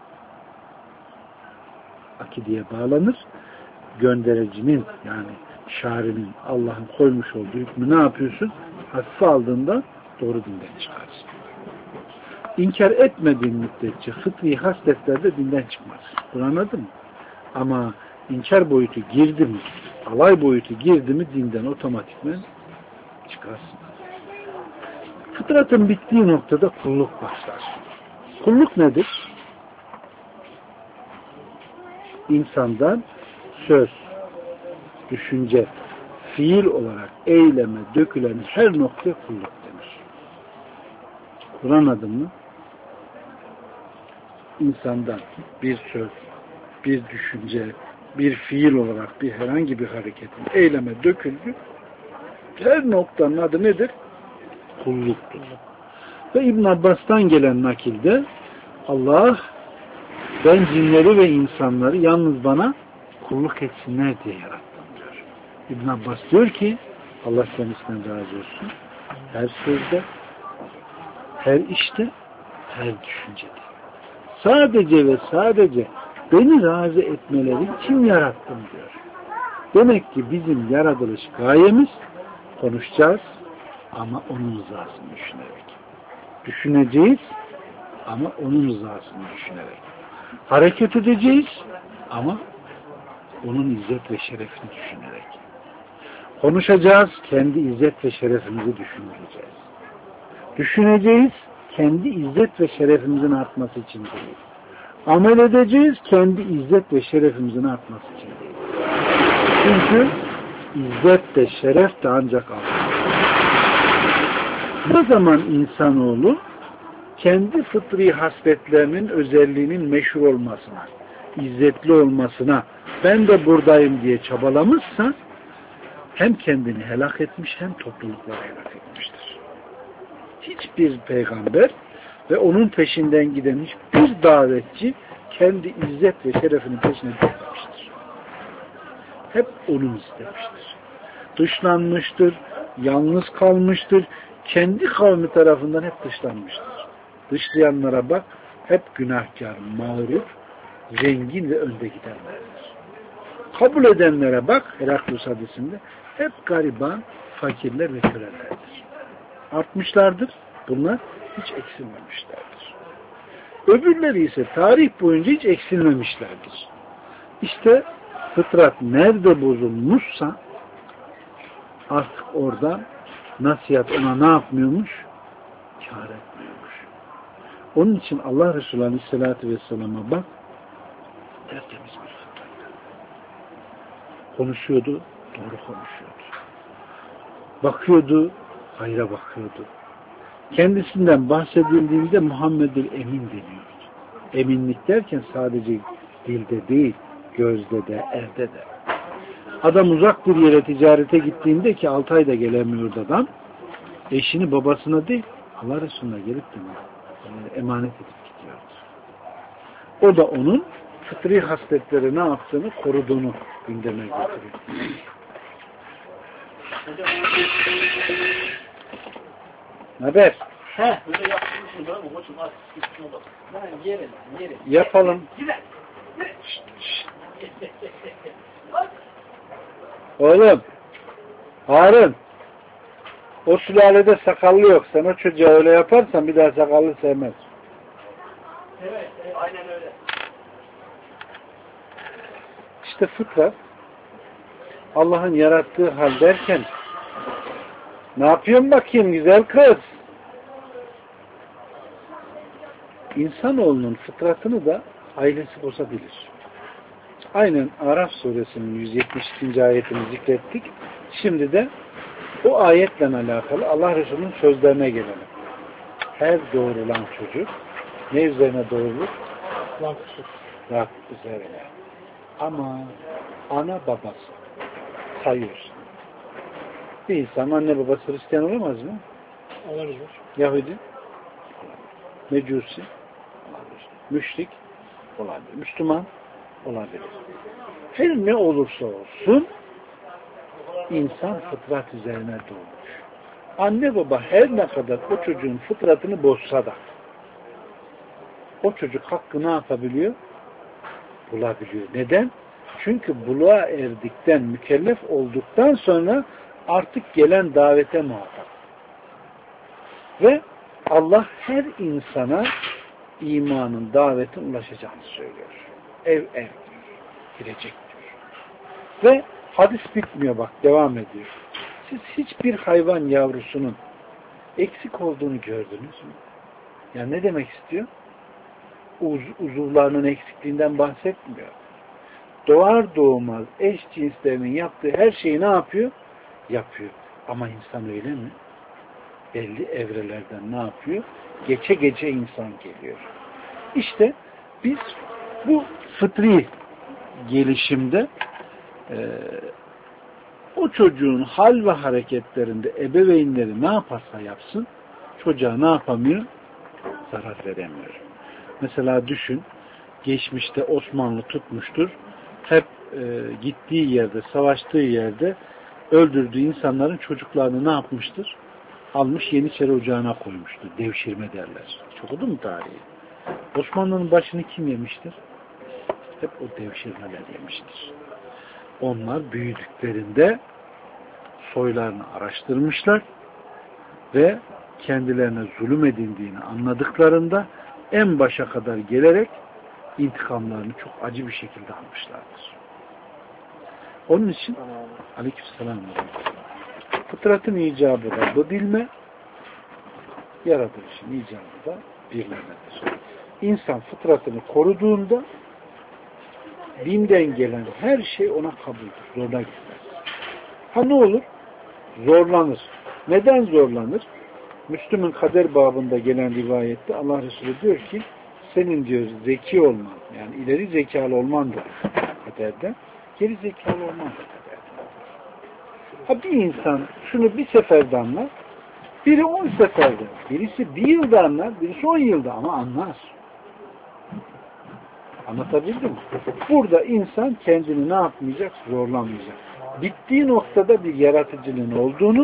Akideye bağlanır. Göndericinin yani şari'nin Allah'ın koymuş olduğu hükmü ne yapıyorsun? Hafife aldığında doğru dinden çıkarsın. İnkar etmediğin müddetçe fıtri hasletlerde dinden çıkmaz. Bunu anladın mı? Ama inkar boyutu girdi mi, alay boyutu girdi mi dinden otomatikmen çıkarsın. Fıtratın bittiği noktada kulluk başlar. Kulluk nedir? İnsandan söz, düşünce, fiil olarak eyleme dökülen her nokta kulluk denir. Kur'an adını insandan bir söz, bir düşünce, bir fiil olarak bir herhangi bir hareketin eyleme döküldü. Her noktanın adı nedir? Kulluktur. Ve İbn Abbas'tan gelen nakilde Allah ben cinleri ve insanları yalnız bana kulluk etsinler diye yarattım diyor. İbn Abbas diyor ki Allah kendisinden razı olsun. Her sözde, her işte, her düşüncede. Sadece ve sadece beni razı etmeleri için yarattım diyor. Demek ki bizim yaratılış gayemiz konuşacağız ama onun rızasını düşünerek. Düşüneceğiz ama onun rızasını düşünerek. Hareket edeceğiz ama onun izzet ve şerefini düşünerek. Konuşacağız, kendi izzet ve şerefimizi düşüneceğiz. Düşüneceğiz, kendi izzet ve şerefimizin artması için değil. Amel edeceğiz, kendi izzet ve şerefimizin artması için değil. Çünkü izzet de şeref de ancak Allah'ın. Ne zaman insanoğlu kendi fıtri hasletlerinin özelliğinin meşhur olmasına, izzetli olmasına, ben de buradayım diye çabalamışsa hem kendini helak etmiş hem toplulukları helak etmiştir. Hiçbir peygamber ve onun peşinden giden hiçbir davetçi kendi izzet ve şerefinin peşine düşmemiştir. Hep onun istemiştir. Dışlanmıştır, yalnız kalmıştır, kendi kavmi tarafından hep dışlanmıştır. Dışlayanlara bak, hep günahkar, mağrur, zengin ve önde gidenlerdir. Kabul edenlere bak, Heraklus hadisinde, hep gariban, fakirler ve kölelerdir. Artmışlardır. Bunlar hiç eksilmemişlerdir. Öbürleri ise tarih boyunca hiç eksilmemişlerdir. İşte fıtrat nerede bozulmuşsa artık orada nasihat ona ne yapmıyormuş? Kâr etmiyormuş. Onun için Allah Resulü Aleyhisselatü Vesselam'a bak, tertemiz bir fıtrat. Konuşuyordu, doğru konuşuyordu. Bakıyordu, hayra bakıyordu. Kendisinden bahsedildiğinde Muhammedül Emin deniyordu. Eminlik derken sadece dilde değil, gözde de, elde de. Adam uzak bir yere ticarete gittiğinde ki 6 ayda gelemiyordu adam, eşini babasına değil, Allah Resulü'ne gelip de emanet edip gidiyordu. O da onun fıtri hasletleri ne yaptığını, koruduğunu gündeme getiriyor. Ne haber? Yapalım. Oğlum, Harun, o sülalede sakallı yok. Sen o çocuğa öyle yaparsan bir daha sakallı sevmez. Evet, aynen öyle. İşte fıtrat, Allah'ın yarattığı hal derken, ne yapıyorsun bakayım güzel kız? İnsanoğlunun fıtratını da ailesi bozabilir. Aynen Araf suresinin 172. ayetini zikrettik. Şimdi de o ayetle alakalı Allah Resulü'nün sözlerine gelelim. Her doğrulan çocuk ne üzerine doğrulur? Rab üzerine. Ama ana babası sayıyorsun. Bir insan anne babası Hristiyan olamaz mı? Olabilir. Yahudi? Mecusi? Olabilir. Müşrik? Olabilir. Müslüman? Olabilir. Her ne olursa olsun insan fıtrat üzerine doğmuş. Anne baba her ne kadar o çocuğun fıtratını bozsa da o çocuk hakkı ne yapabiliyor? Bulabiliyor. Neden? Çünkü buluğa erdikten, mükellef olduktan sonra artık gelen davete muhatap. Ve Allah her insana imanın, davetin ulaşacağını söylüyor. Ev diyor. Girecek diyor. Ve hadis bitmiyor bak, devam ediyor. Siz hiçbir hayvan yavrusunun eksik olduğunu gördünüz mü? Yani ne demek istiyor? Uzuvlarının eksikliğinden bahsetmiyor. Doğar doğmaz eş cinslerinin yaptığı her şeyi ne yapıyor? Yapıyor. Ama insan öyle mi? Belli evrelerden ne yapıyor? Geçe geçe insan geliyor. İşte biz bu fıtri gelişimde o çocuğun hal ve hareketlerinde ebeveynleri ne yaparsa yapsın çocuğa ne yapamıyor? Zarar veremiyor. Mesela düşün, geçmişte Osmanlı tutmuştur. Hep gittiği yerde, savaştığı yerde öldürdüğü insanların çocuklarını ne yapmıştır? Almış Yeniçeri Ocağı'na koymuştur. Devşirme derler. Hiç okudun mu tarihi? Osmanlı'nın başını kim yemiştir? Hep o devşirmeler yemiştir. Onlar büyüdüklerinde soylarını araştırmışlar ve kendilerine zulüm edildiğini anladıklarında en başa kadar gelerek intikamlarını çok acı bir şekilde almışlardır. Onun için aleykümselam fıtratın icabı da bu bilme, yaratılışın icabı da birlemedir. İnsan fıtratını koruduğunda dinden gelen her şey ona kabuldür, zoruna gitmez. Ha ne olur? Zorlanır. Neden zorlanır? Müslüm'ün kader babında gelen rivayette Allah Resulü diyor ki senin diyor zeki olman, yani ileri zekalı olman da kaderde, geri zekalı olman da kaderde. Ha bir insan şunu bir seferde anlar, biri 10 seferde, birisi 1 yılda anlar, birisi 10 yılda ama anlar. Anlatabildim mi? Burada insan kendini ne yapmayacak? Zorlamayacak. Bittiği noktada bir yaratıcının olduğunu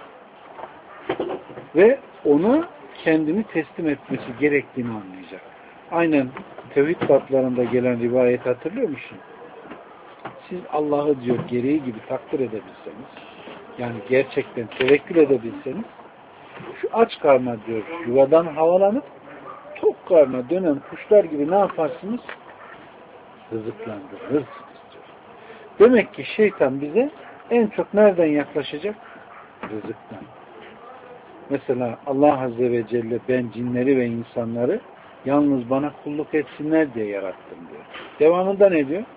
ve ona kendini teslim etmesi gerektiğini anlayacak. Aynen tevhid kitaplarında gelen rivayet hatırlıyor musun? siz Allah'ı diyor gereği gibi takdir edebilseniz, yani gerçekten tevekkül edebilseniz, şu aç karnına diyor yuvadan havalanıp tok karnına dönen kuşlar gibi ne yaparsınız? Rızıklandırırsınız diyor. Demek ki şeytan bize en çok nereden yaklaşacak? Rızıktan. Mesela Allah Azze ve Celle ben cinleri ve insanları yalnız bana kulluk etsinler diye yarattım diyor. Devamında ne diyor?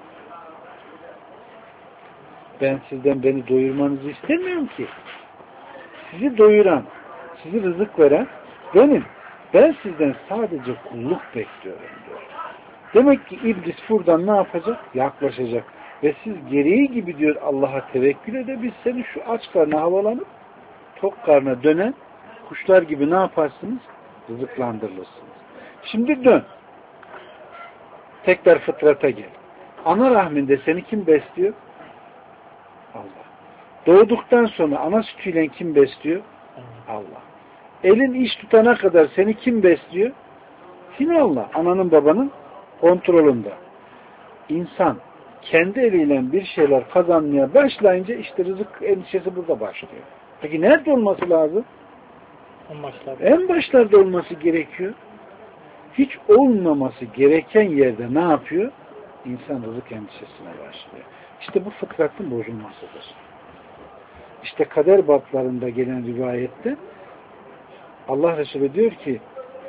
Ben sizden beni doyurmanızı istemiyorum ki. Sizi doyuran, sizi rızık veren benim. Ben sizden sadece kulluk bekliyorum diyor. Demek ki iblis buradan ne yapacak? Yaklaşacak. Ve siz gereği gibi diyor Allah'a tevekkül edebilseniz şu aç karnına havalanıp tok karnına dönen kuşlar gibi ne yaparsınız? Rızıklandırılırsınız. Şimdi dön. Tekrar fıtrata gel. Ana rahminde seni kim besliyor? Allah. Doğduktan sonra ana sütüyle kim besliyor? Allah. Elin iş tutana kadar seni kim besliyor? Yine Allah. Ananın babanın kontrolünde. İnsan kendi eliyle bir şeyler kazanmaya başlayınca işte rızık endişesi burada başlıyor. Peki nerede olması lazım? En başlarda olması gerekiyor. Hiç olmaması gereken yerde ne yapıyor? İnsan rızık endişesine başlıyor. İşte bu fıtratın bozulmasıdır. İşte kader bablarında gelen rivayette Allah Resulü diyor ki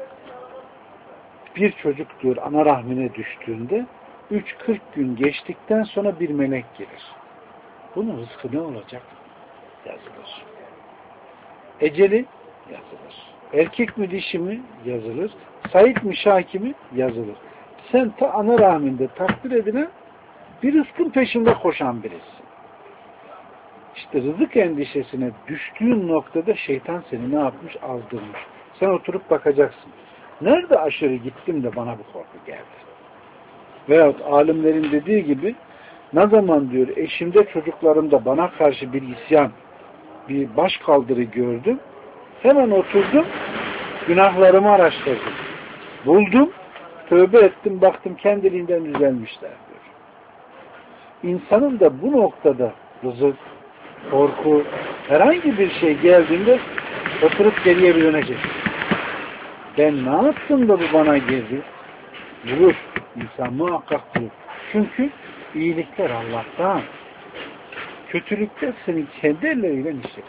bir çocuk diyor ana rahmine düştüğünde 3-40 gün geçtikten sonra bir melek gelir. Bunun rızkı ne olacak? Yazılır. Eceli yazılır. Erkek mi dişi mi? Yazılır. Sait mi şaki mi? Yazılır. Sen ta ana rahminde takdir edilen bir rızkın peşinde koşan birisin. İşte rızık endişesine düştüğün noktada şeytan seni ne yapmış? Azdırmış. Sen oturup bakacaksın. Nerede aşırı gittim de bana bu korku geldi? Veyahut alimlerin dediği gibi ne zaman diyor eşimde çocuklarımda bana karşı bir isyan, bir başkaldırı gördüm. Hemen oturdum, günahlarımı araştırdım. Buldum, tövbe ettim, baktım kendiliğinden düzelmişler diyor. İnsanın da bu noktada rızık, korku, herhangi bir şey geldiğinde oturup geriye bir dönecek. Ben ne yaptım da bu bana geldi? Bulur. İnsan muhakkak bulur. Çünkü iyilikler Allah'tan. Kötülükler senin kendi elleriyle işledikler.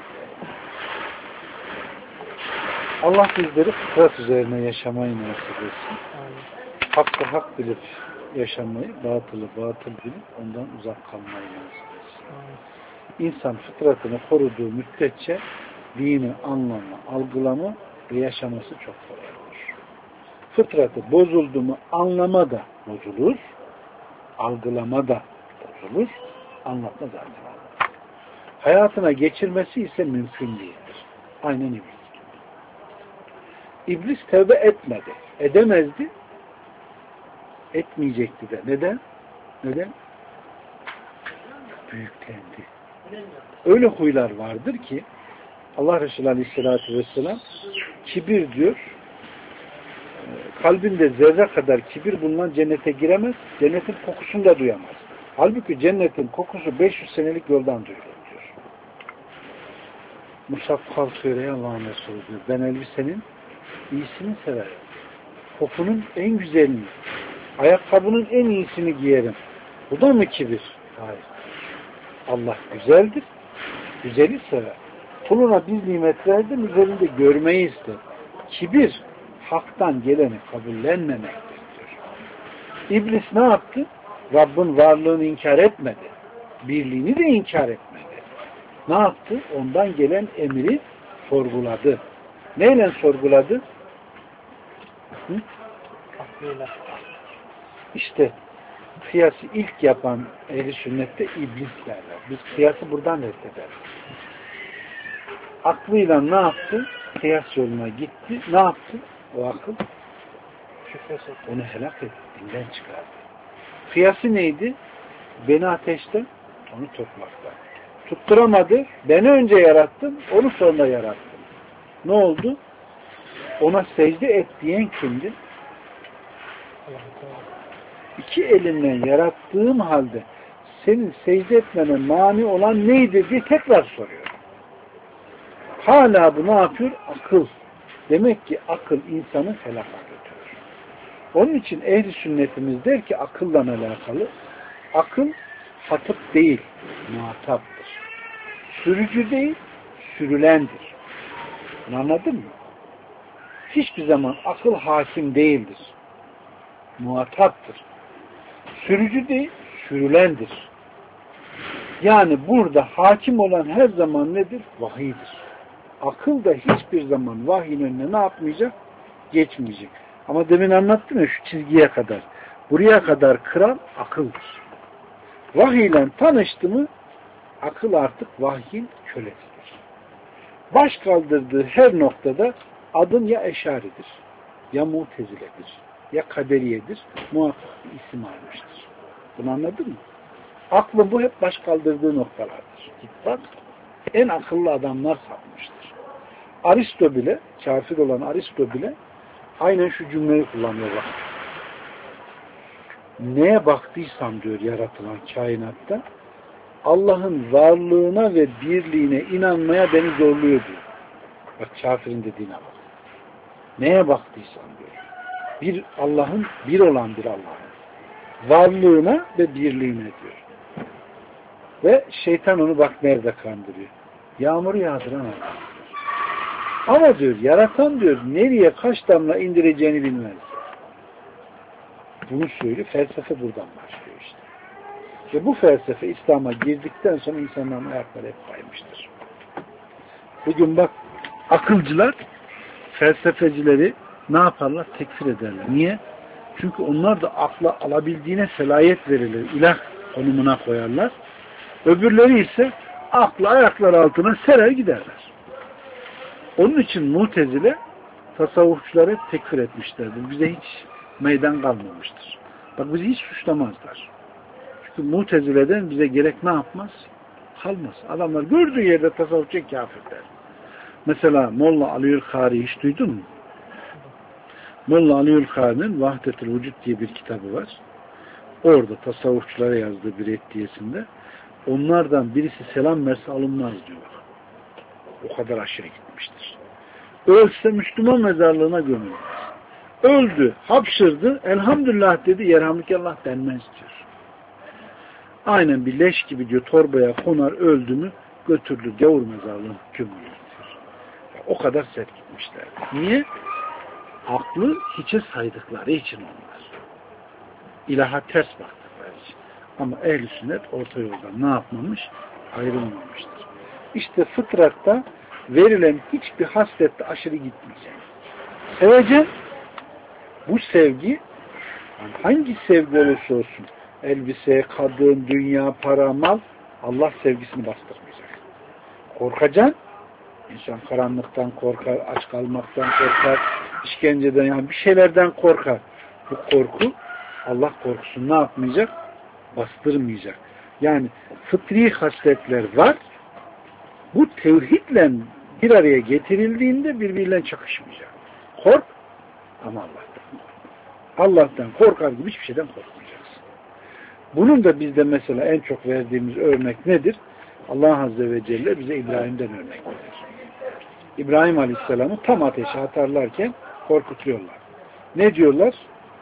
Allah bizleri fıtrat üzerine yaşamayı nasip etsin. Hakkı hak bilip yaşamayı, batılı batıl bilip ondan uzak kalmayı nasip etsin. İnsan fıtratını koruduğu müddetçe dini anlama, algılama ve yaşaması çok kolay olur. Fıtratı bozuldu mu anlama da bozulur, algılama da bozulur, anlatma zaten olmaz. Hayatına geçirmesi ise mümkün değildir. Aynen İblis gibi. İblis tevbe etmedi, edemezdi, etmeyecekti de. Neden? Neden? Büyüklendi. Öyle huylar vardır ki Allah Resulü Aleyhisselatü Vesselam kibir diyor, kalbinde zerre kadar kibir bulunan cennete giremez, cennetin kokusunu da duyamaz. Halbuki cennetin kokusu 500 senelik yoldan duyulur diyor. Musab kalkıyor ey Allah'ın Resulü diyor. Ben elbisenin iyisini severim. Kokunun en güzelini, ayakkabının en iyisini giyerim. Bu da mı kibir? Hayır. Allah güzeldir. Güzeli sever. Kuluna bir nimet verdim, üzerinde görmeyi ister. Kibir, haktan geleni kabullenmemektir diyor. İblis ne yaptı? Rabbin varlığını inkar etmedi. Birliğini de inkar etmedi. Ne yaptı? Ondan gelen emri sorguladı. Neyle sorguladı? Aklıyla. İşte kıyası ilk yapan ehl-i sünnette iblis derler. Biz kıyası buradan reddederiz. Aklıyla ne yaptı? Kıyas yoluna gitti. Ne yaptı? O akıl onu helak etti. Dinden çıkardı. Kıyası neydi? Beni ateşten, onu topraktan. Tutturamadı. Beni önce yarattım, onu sonra yarattım. Ne oldu? Ona secde et diyen kimdi? İki elimle yarattığım halde senin secde etmene mani olan neydi diye tekrar soruyor. Hala bu ne yapıyor? Akıl. Demek ki akıl insanı helaka götürür. Onun için ehli sünnetimiz der ki akılla alakalı, akıl hatıp değil, muhataptır. Sürücü değil, sürülendir. Bunu anladın mı? Hiçbir zaman akıl hakim değildir. Muhataptır. Sürücü değil, sürülendir. Yani burada hakim olan her zaman nedir? Vahiydir. Akıl da hiçbir zaman vahyin önüne ne yapmayacak? Geçmeyecek. Ama demin anlattım ya şu çizgiye kadar. Buraya kadar kıran akıldır. Vahiy ile tanıştı mı akıl artık vahyin kölesidir. Baş kaldırdığı her noktada adın ya eşaridir, ya muteziledir, ya kaderiyedir, muhakkak bir isim almıştır. Bunu anladın mı? Aklın bu hep baş kaldırdığı noktalardır. Git bak, en akıllı adamlar sapmıştır. Aristo bile, kafir olan Aristo bile aynen şu cümleyi kullanıyor bak. Neye baktıysam diyor yaratılan kainatta, Allah'ın varlığına ve birliğine inanmaya beni zorluyor diyor. Bak kafirin dediğine bak. Neye baktıysam diyor. Bir Allah'ın, bir olan bir Allah'ın varlığına ve birliğine diyor. Ve şeytan onu bak nerede kandırıyor. Yağmuru yağdıran Allah. Ama diyor yaratan diyor nereye kaç damla indireceğini bilmez. Bunu söylüyor. Felsefe buradan başlıyor işte. Ve bu felsefe İslam'a girdikten sonra insanların ayakları hep kaymıştır. Bugün bak akılcılar felsefecileri ne yaparlar? Tekfir ederler. Niye? Çünkü onlar da akla alabildiğine selayet verilir. İlah konumuna koyarlar. Öbürleri ise aklı ayaklar altına serer giderler. Onun için Mu'tezile tasavvufçuları tekfir etmişler. Bu bize hiç meydan kalmamıştır. Bak bizi hiç suçlamazlar. Çünkü Mu'tezile'den bize gerek ne yapmaz? Kalmaz. Adamlar gördüğü yerde tasavvufçu kafirler. Mesela Molla Aliül Kari hiç duydun mu? Molla Aliül Kari'nin Vahdetül Vücud diye bir kitabı var. Orada tasavvufçulara yazdığı bir reddiyesinde onlardan birisi selam verse alınmaz diyor. O kadar aşırı gitmiştir. Ölse Müslüman mezarlığına gömülmez. Öldü, hapşırdı, elhamdülillah dedi, yerhamdülillah denmez diyor. Aynen bir leş gibi diyor, torbaya konar, öldü mü götürülür, gavur mezarlığına gömülür diyor. O kadar sert gitmişler. Niye? Aklı hiçe saydıkları için onlar. İlaha ters baktıkları için. Ama ehl-i sünnet orta yoldan ne yapmamış? Ayrılmamıştır. İşte fıtratta verilen hiçbir haslette aşırı gitmeyecek. Seveceksin. Bu sevgi hangi sevgi olursa olsun elbise, kadın, dünya, para, mal Allah sevgisini bastırmayacak. Korkacaksın. İnsan karanlıktan korkar, aç kalmaktan korkar, işkenceden yani bir şeylerden korkar. Bu korku Allah korkusunu ne yapmayacak? Bastırmayacak. Yani fıtri hasletler var. Bu tevhidle bir araya getirildiğinde birbiriyle çakışmayacak. Kork ama Allah'tan. Allah'tan korkar gibi hiçbir şeyden korkmayacaksın. Bunun da bizde mesela en çok verdiğimiz örnek nedir? Allah Azze ve Celle bize İbrahim'den örnek verir. İbrahim Aleyhisselam'ı tam ateşe atarlarken korkutuyorlar. Ne diyorlar?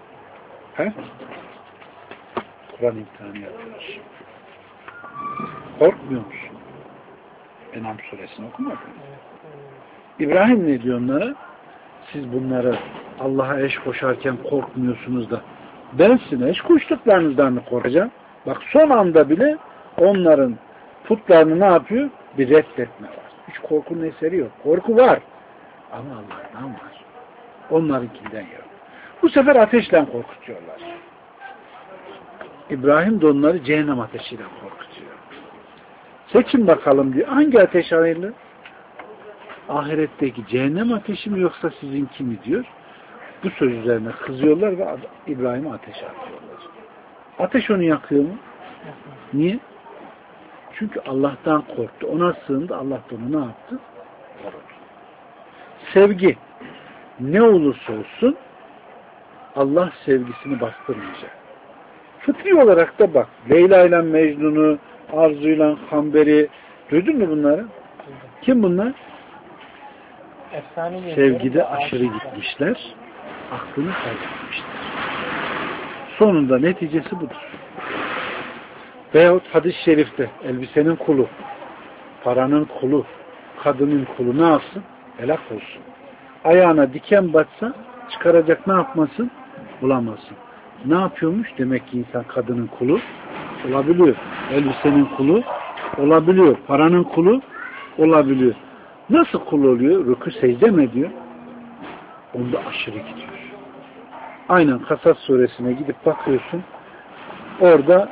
Kur'an imtihanı yapıyoruz. Korkmuyor musun? Enam suresini okumadın mı? İbrahim ne diyor onlara? Siz bunları Allah'a eş koşarken korkmuyorsunuz da ben sizin eş koştuklarınızdan mı korkacağım? Bak son anda bile onların putlarını ne yapıyor? Bir reddetme var. Hiç korkunun eseri yok. Korku var. Ama Allah'tan var. Onlarınkinden yok. Bu sefer ateşle korkutuyorlar. İbrahim de onları cehennem ateşiyle korkutuyor. Seçin bakalım diyor. Hangi ateş hayırlı? Ahiretteki cehennem ateşi mi yoksa sizinki mi diyor. Bu söz üzerine kızıyorlar ve İbrahim'i ateşe atıyorlar. Ateş onu yakıyor mu? Niye? Çünkü Allah'tan korktu. Ona sığındı. Allah da onu ne yaptı? Korudu. Sevgi ne olursa olsun Allah sevgisini bastırmayacak. Fıtri olarak da bak. Leyla ile Mecnun'u, Arzu ile Kamber'i duydun mu bunları? Kim bunlar? Efsane Sevgide aşırı gitmişler. Aklını kaybetmişler. Sonunda neticesi budur. Veyahut hadis-i şerifte elbisenin kulu, paranın kulu, kadının kulu ne yapsın? Helak olsun. Ayağına diken batsa çıkaracak ne yapmasın? Bulamazsın. Ne yapıyormuş? Demek ki insan kadının kulu olabiliyor. Elbisenin kulu olabiliyor. Paranın kulu olabiliyor. Nasıl kul oluyor? Rükû secde mi ediyor? Onda aşırı gidiyor. Aynen Kasas suresine gidip bakıyorsun. Orada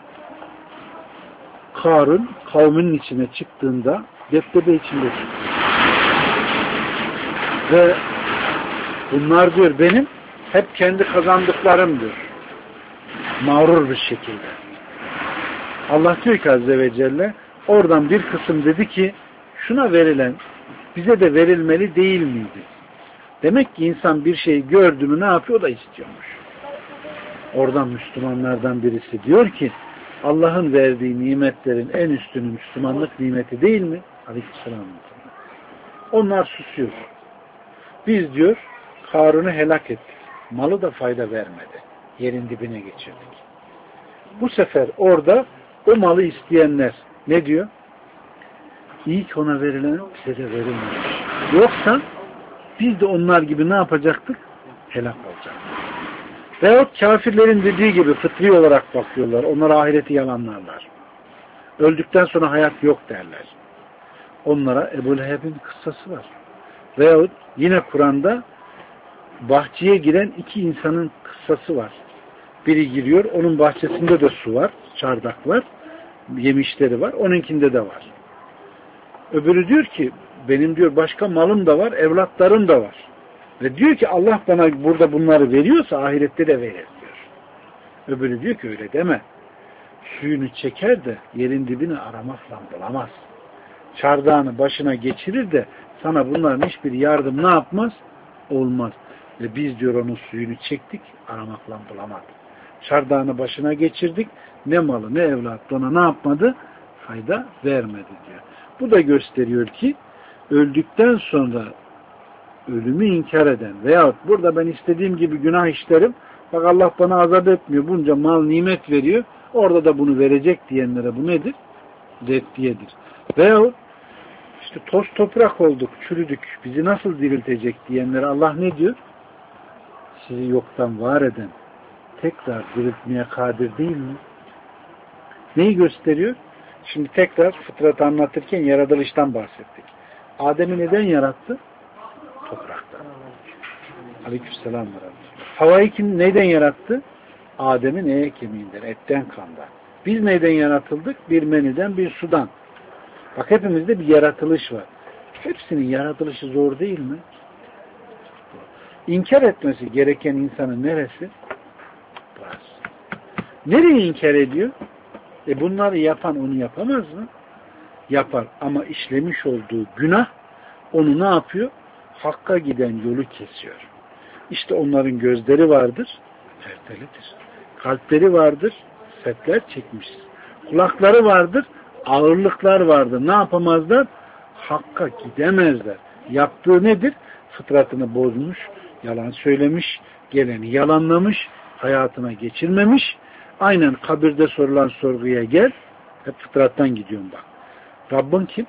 Karun kavminin içine çıktığında deptebe içinde çıkıyor. Ve bunlar diyor benim hep kendi kazandıklarımdır. Mağrur bir şekilde. Allah diyor ki Azze ve Celle oradan bir kısım dedi ki şuna verilen bize de verilmeli değil miydi? Demek ki insan bir şey gördü mü ne yapıyor? O da istiyormuş. Oradan Müslümanlardan birisi diyor ki Allah'ın verdiği nimetlerin en üstünü Müslümanlık nimeti değil mi? Aleykümselam. Onlar susuyor. Biz diyor Karun'u helak ettik. Malı da fayda vermedi. Yerin dibine geçirdik. Bu sefer orada o malı isteyenler ne diyor? İyi ki ona verilen bize de verilmemiş. Yoksa biz de onlar gibi ne yapacaktık? Helak olacaktık. Veyahut kafirlerin dediği gibi fıtri olarak bakıyorlar. Onlar ahireti yalanlarlar. Öldükten sonra hayat yok derler. Onlara Ebu Leheb'in kıssası var. Veyahut yine Kur'an'da bahçeye giren iki insanın kıssası var. Biri giriyor, onun bahçesinde de su var, çardak var, yemişleri var, onunkinde de var. Öbürü diyor ki, benim diyor başka malım da var, evlatlarım da var. Ve diyor ki Allah bana burada bunları veriyorsa ahirette de verir diyor. Öbürü diyor ki öyle deme. Suyunu çeker de yerin dibini aramakla bulamaz. Çardağını başına geçirir de sana bunların hiçbir yardım ne yapmaz? Olmaz. Ve biz diyor onun suyunu çektik, aramakla bulamadık. Çardağını başına geçirdik, ne malı ne evlat ona ne yapmadı? Fayda vermedi diyor. Bu da gösteriyor ki öldükten sonra ölümü inkar eden veyahut burada ben istediğim gibi günah işlerim, bak Allah bana azap etmiyor, bunca mal nimet veriyor, orada da bunu verecek diyenlere bu nedir? Reddiyedir. Veyahut işte toz toprak olduk, çürüdük, bizi nasıl diriltecek diyenlere Allah ne diyor? Sizi yoktan var eden, tekrar diriltmeye kadir değil mi? Neyi gösteriyor? Şimdi tekrar fıtratı anlatırken yaratılıştan bahsettik. Adem'i neden yarattı? Topraktan. Aleykümselam. Havayı kim neyden yarattı? Adem'in kemiğinden, etten, kandan. Biz neyden yaratıldık? Bir meniden, bir sudan. Bak hepimizde bir yaratılış var. Hepsinin yaratılışı zor değil mi? İnkar etmesi gereken insanın neresi? Burası. Nereyi inkar ediyor? Bunları yapan onu yapamaz mı? Yapar. Ama işlemiş olduğu günah onu ne yapıyor? Hakka giden yolu kesiyor. İşte onların gözleri vardır, perdelidir. Kalpleri vardır, setler çekmiş. Kulakları vardır, ağırlıklar vardır. Ne yapamazlar? Hakka gidemezler. Yaptığı nedir? Fıtratını bozmuş, yalan söylemiş, geleni yalanlamış, hayatına geçirmemiş. Aynen kabirde sorulan sorguya gel, hep fıtrattan gidiyorum bak. Rabbin kim?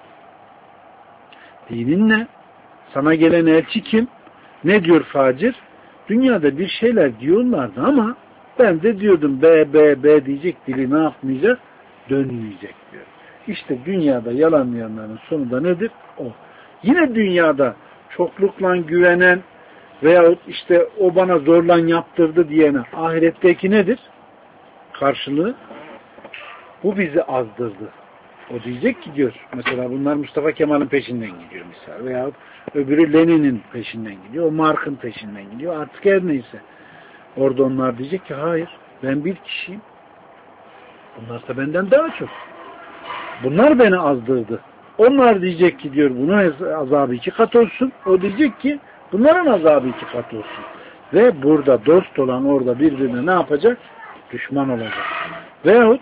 Dinin ne? Sana gelen elçi kim? Ne diyor facir? Dünyada bir şeyler diyorlardı ama ben de diyordum B diyecek, dili ne yapmayacak? Dönmeyecek diyor. İşte dünyada yalanlayanların sonu da nedir? O. Yine dünyada çoklukla güvenen veyahut işte o bana zorla yaptırdı diyene ahiretteki nedir? Karşılığı bu bizi azdırdı. O diyecek ki diyor. Mesela bunlar Mustafa Kemal'in peşinden gidiyor misal. Veyahut öbürü Lenin'in peşinden gidiyor. O Mark'ın peşinden gidiyor. Artık her neyse. Orada onlar diyecek ki hayır ben bir kişiyim. Bunlar da benden daha çok. Bunlar beni azdırdı. Onlar diyecek ki diyor bunun azabı 2 kat olsun. O diyecek ki bunların azabı 2 kat olsun. Ve burada dost olan orada birbirine ne yapacak? düşman olacak. Veyahut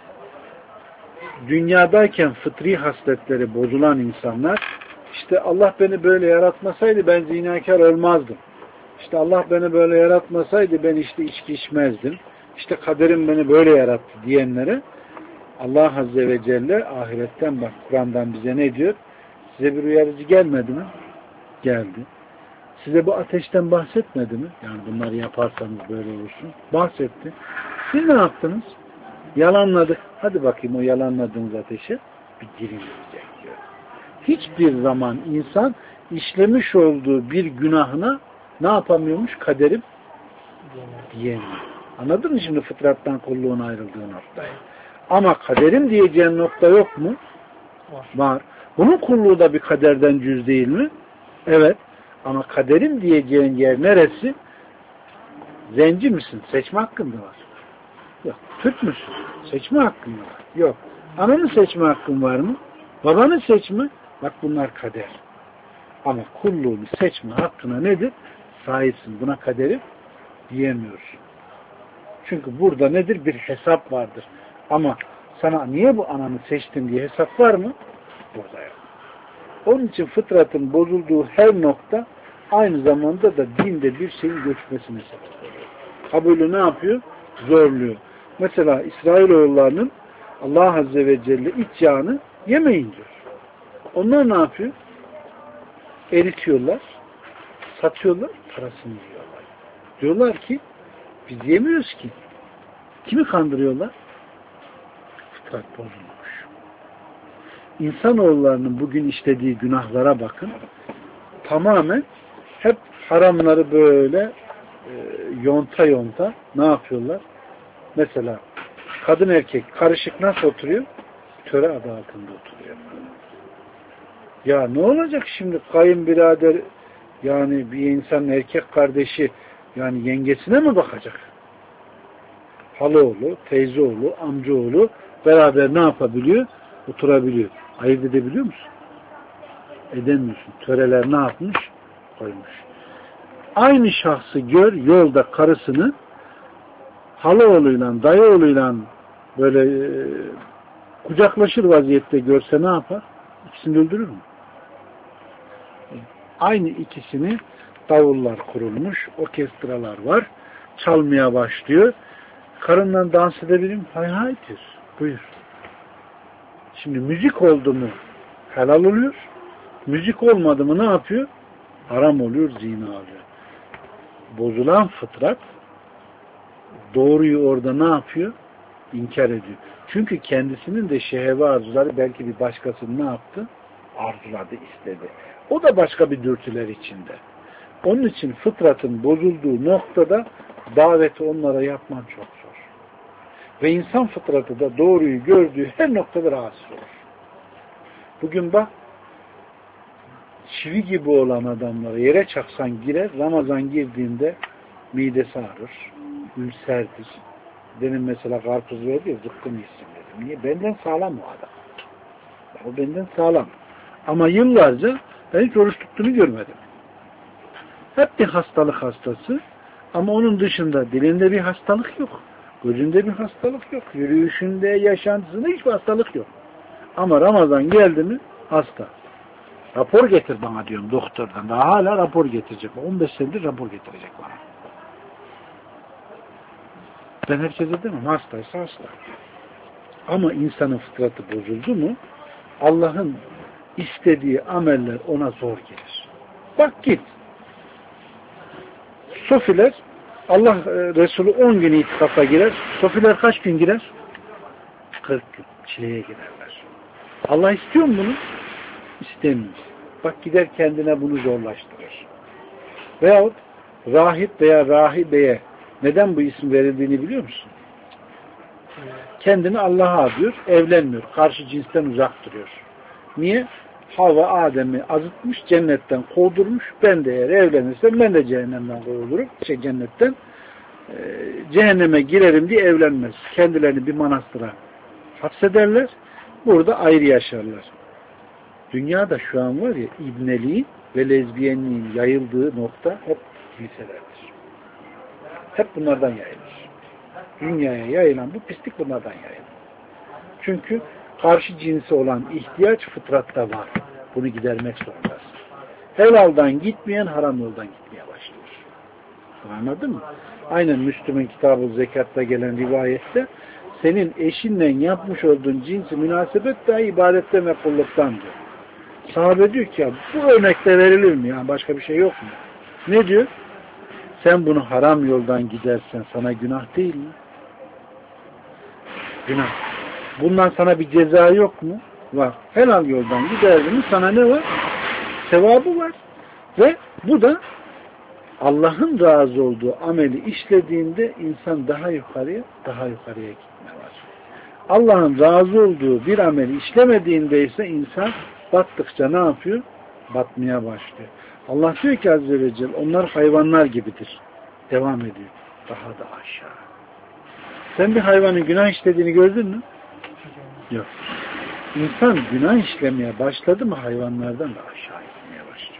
dünyadayken fıtri hasletleri bozulan insanlar, işte Allah beni böyle yaratmasaydı ben zinakar olmazdım. İşte Allah beni böyle yaratmasaydı ben işte içki içmezdim. İşte kaderim beni böyle yarattı diyenlere Allah Azze ve Celle ahiretten bak Kur'an'dan bize ne diyor? Size bir uyarıcı gelmedi mi? Geldi. Size bu ateşten bahsetmedi mi? Yani bunları yaparsanız böyle olursun. Bahsetti. Siz ne yaptınız? Yalanladık. Hadi bakayım o yalanladığınız ateşe bir girilmeyecek diyor. Hiçbir zaman insan işlemiş olduğu bir günahına ne yapamıyormuş? Kaderim diyemiyor. Anladın mı şimdi fıtrattan kulluğun ayrıldığı noktayı? Ama kaderim diyeceğin nokta yok mu? Var. Bunun kulluğu da bir kaderden cüz değil mi? Evet. Ama kaderim diyeceğin yer neresi? Zenci misin? Seçme hakkın da var. Yok. Türk müsün? Seçme hakkın da var. Yok. Ananı seçme hakkın var mı? Babanı seçme. Bak bunlar kader. Ama kulluğunu seçme hakkına nedir? Sahipsin. Buna kaderim diyemiyorsun. Çünkü burada nedir? Bir hesap vardır. Ama sana niye bu ananı seçtin diye hesap var mı? Burada yok. Onun için fıtratın bozulduğu her nokta aynı zamanda da dinde bir şeyin göçmesine sebep oluyor. Kabulü ne yapıyor? Zorluyor. Mesela İsrailoğullarının Allah Azze ve Celle iç yağını yemeyin diyor. Onlar ne yapıyor? Eritiyorlar, satıyorlar, parasını yiyorlar. Diyorlar ki biz yemiyoruz ki. Kimi kandırıyorlar? Fıtrat bozulmuş. İnsanoğullarının bugün işlediği günahlara bakın. Tamamen hep haramları böyle yonta yonta ne yapıyorlar? Mesela kadın erkek karışık nasıl oturuyor? Töre adı altında oturuyor. Ya ne olacak şimdi kayınbirader yani bir insanın erkek kardeşi yani yengesine mi bakacak? Halaoğlu, teyzeoğlu, amcaoğlu beraber ne yapabiliyor? Oturabiliyor. Ayırt edebiliyor musun? Edemiyorsun. Töreler ne yapmış? Koymuş. Aynı şahsı gör yolda karısını halaoğluyla, dayıoğluyla böyle kucaklaşır vaziyette görse ne yapar? İkisini öldürür mü? Aynı ikisini davullar kurulmuş, orkestralar var. Çalmaya başlıyor. Karınla dans edebilir mi? Hay hay diyor. Buyur. Şimdi müzik oldu mu helal oluyor. Müzik olmadı mı ne yapıyor? Haram oluyor, zina oluyor. Bozulan fıtrat doğruyu orada ne yapıyor? İnkar ediyor. Çünkü kendisinin de şehve arzuları belki bir başkasının ne yaptı? Arzuladı, istedi. O da başka bir dürtüler içinde. Onun için fıtratın bozulduğu noktada daveti onlara yapman çok zor. Ve insan fıtratı da doğruyu gördüğü her noktada rahatsız olur. Bugün bak çivi gibi olan adamlara yere çaksan girer, Ramazan girdiğinde midesi ağrır, ülserdir. Benim mesela karpuz verdi ya zıkkım yesin dedim. Niye? Benden sağlam o adam. O benden sağlam. Ama yıllarca ben hiç oruç tuttuğunu görmedim. Hep bir hastalık hastası ama onun dışında dilinde bir hastalık yok. Gözünde bir hastalık yok. Yürüyüşünde, yaşantısında hiçbir hastalık yok. Ama Ramazan geldi mi hasta. Rapor getir bana diyorum doktordan. Daha hala rapor getirecek. 15 senedir rapor getirecek bana. Ben herkese demem. Hastaysa hasta. Ama insanın fıtratı bozuldu mu Allah'ın istediği ameller ona zor gelir. Bak git. Sofiler Allah Resulü 10 gün itikafa girer. Sofiler kaç gün girer? 40 gün. Çileye girerler. Allah istiyor mu bunu? İstemiyor. Bak gider kendine bunu zorlaştırır. Veyahut rahip veya rahibeye neden bu isim verildiğini biliyor musun? Kendini Allah'a adıyor, evlenmiyor. Karşı cinsten uzak duruyor. Niye? Havva Adem'i azıtmış, cennetten kovdurmuş. Ben de eğer evlenirsem ben de cehennemden kovulurum. Cennetten cehenneme girerim diye evlenmez. Kendilerini bir manastıra hapsederler. Burada ayrı yaşarlar. Dünyada şu an var ya ibneliğin ve lezbiyenliğin yayıldığı nokta hep kiliselerdir. Hep bunlardan yayılır. dünyaya yayılan bu pislik bunlardan yayılır. Çünkü karşı cinsi olan ihtiyaç fıtratta var. Bunu gidermek zorundasın. Helaldan gitmeyen haram yoldan gitmeye başlıyor. Anladın mı? Aynen Müslüm'ün kitabı zekatta gelen rivayette senin eşinle yapmış olduğun cinsi münasebet dahi ibadetten ve kulluktan diyor. Sahabe diyor ki ya bu örnekte verilir mi? Yani başka bir şey yok mu? Ne diyor? Sen bunu haram yoldan gidersen sana günah değil mi? Günah. Bundan sana bir ceza yok mu? Var. Helal yoldan giderdin sana ne var? Sevabı var. Ve bu da Allah'ın razı olduğu ameli işlediğinde insan daha yukarıya gitmeye başlıyor. Allah'ın razı olduğu bir ameli işlemediğinde ise insan battıkça ne yapıyor? Batmaya başlıyor. Allah diyor ki Azze ve Celle onlar hayvanlar gibidir. Devam ediyor. Daha da aşağı. Sen bir hayvanın günah işlediğini gördün mü? Yok. İnsan günah işlemeye başladı mı hayvanlardan da aşağı gitmeye başlıyor.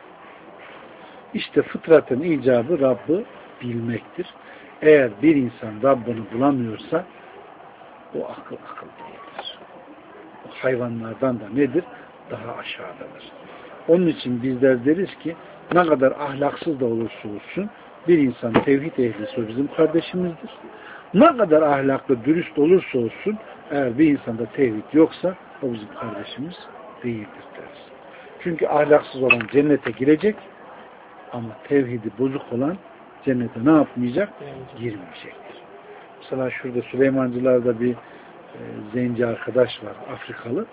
İşte fıtratın icabı Rabb'ı bilmektir. Eğer bir insan Rabbini bulamıyorsa o akıl değildir. O hayvanlardan da nedir? Daha aşağıdadır. Onun için bizler deriz ki ne kadar ahlaksız da olursa olsun bir insan tevhid ehlisi o bizim kardeşimizdir. Ne kadar ahlaklı, dürüst olursa olsun eğer bir insanda tevhid yoksa o bizim kardeşimiz değildir deriz. Çünkü ahlaksız olan cennete girecek ama tevhidi bozuk olan cennete ne yapmayacak? Girmeyecektir. Mesela şurada Süleymancılar'da bir zenci arkadaş var, Afrikalı.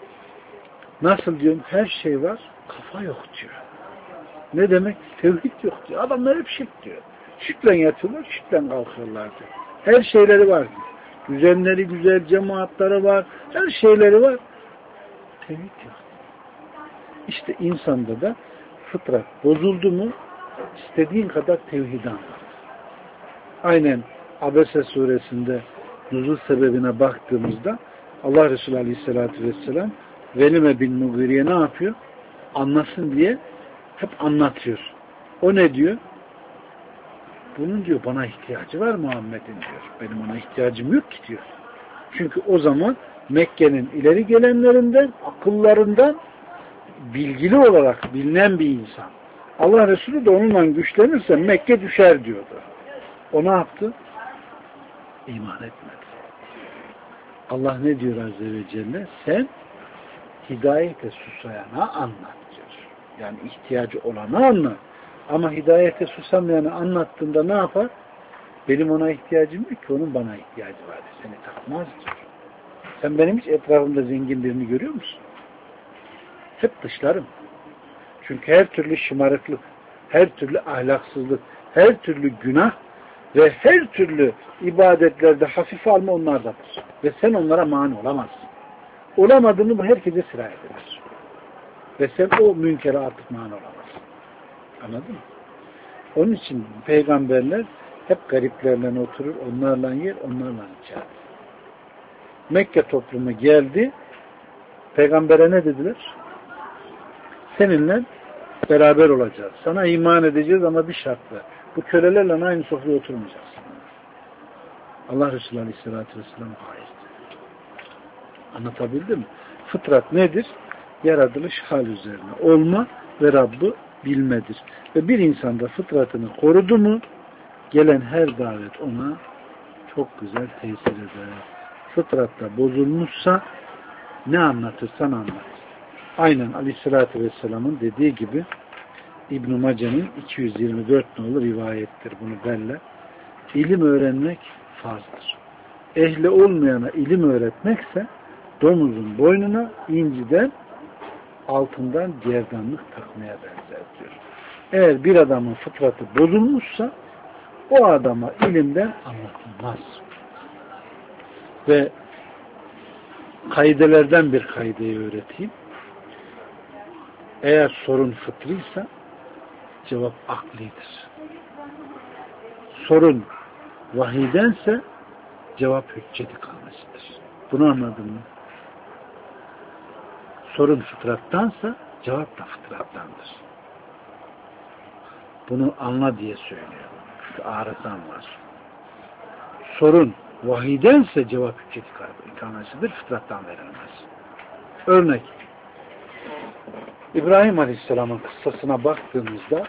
Nasıl diyorum? Her şey var, kafa yok diyor. Ne demek? Tevhid yok diyor. Adamlar hep şirk diyor. Şirkle yatıyorlar, şirkle kalkıyorlar diyor. Her şeyleri var diyor. Düzenleri güzel, cemaatleri var, her şeyleri var. Tevhid yok. İşte insanda da fıtrat bozuldu mu istediğin kadar tevhid anlat. Aynen Abese suresinde nuzul sebebine baktığımızda Allah Resulü Aleyhisselatü Vesselam Velime bin Mugiri'ye ne yapıyor? Anlasın diye hep anlatıyor. O ne diyor? Bunun diyor bana ihtiyacı var Muhammed'in diyor. Benim ona ihtiyacım yok ki diyor. Çünkü o zaman Mekke'nin ileri gelenlerinden, akıllarından bilgili olarak bilinen bir insan. Allah Resulü de onunla güçlenirse Mekke düşer diyordu. O ne yaptı? İman etmedi. Allah ne diyor Azze ve Celle? Sen hidayete susayana anlat diyor. Yani ihtiyacı olana anlat. Ama hidayete susamayanı anlattığında ne yapar? Benim ona ihtiyacım yok ki onun bana ihtiyacı var. Seni takmaz diyor. Sen benim hiç etrafımda zengin birini görüyor musun? Hep dışlarım. Çünkü her türlü şımarıklık, her türlü ahlaksızlık, her türlü günah ve her türlü ibadetlerde hafife alma onlardadır. Ve sen onlara mani olamazsın. Olamadığını bu herkese sirayet eder. Ve sen o münkere artık mani olamazsın. Anladın mı? Onun için peygamberler hep gariplerle oturur, onlarla yer, onlarla içer. Mekke toplumu geldi, peygambere ne dediler? Seninle beraber olacağız. Sana iman edeceğiz ama bir şartla. Bu kölelerle aynı sofraya oturmayacaksın. Allah Resulü Aleyhisselatü Vesselam hayır. Anlatabildim mi? Fıtrat nedir? Yaratılış hal üzerine. Olma ve Rabb'ı bilmedir. Ve bir insanda fıtratını korudu mu gelen her davet ona çok güzel tesir eder. Fıtratta bozulmuşsa ne anlatırsan anlat. Aynen Aleyhisselatü Vesselam'ın dediği gibi İbn-i Mace'nin 224 nolu rivayettir bunu belli. İlim öğrenmek farzdır. Ehli olmayana ilim öğretmekse domuzun boynuna inciden altından gerdanlık takmaya benzer diyor. Eğer bir adamın fıtratı bozulmuşsa o adama ilimden anlatılmaz. Ve kaidelerden bir kaideyi öğreteyim. Eğer sorun fıtrıysa cevap aklidir. Sorun vahiydense cevap hücceti kalmasıdır. Bunu anladın mı? Sorun fıtrattansa cevap da fıtrattandır. Bunu anla diye söylüyorum. Çünkü arızan var. sorun vahiydense cevap hüccet ikamesidir, fıtrattan verilmez. Örnek, İbrahim Aleyhisselam'ın kıssasına baktığımızda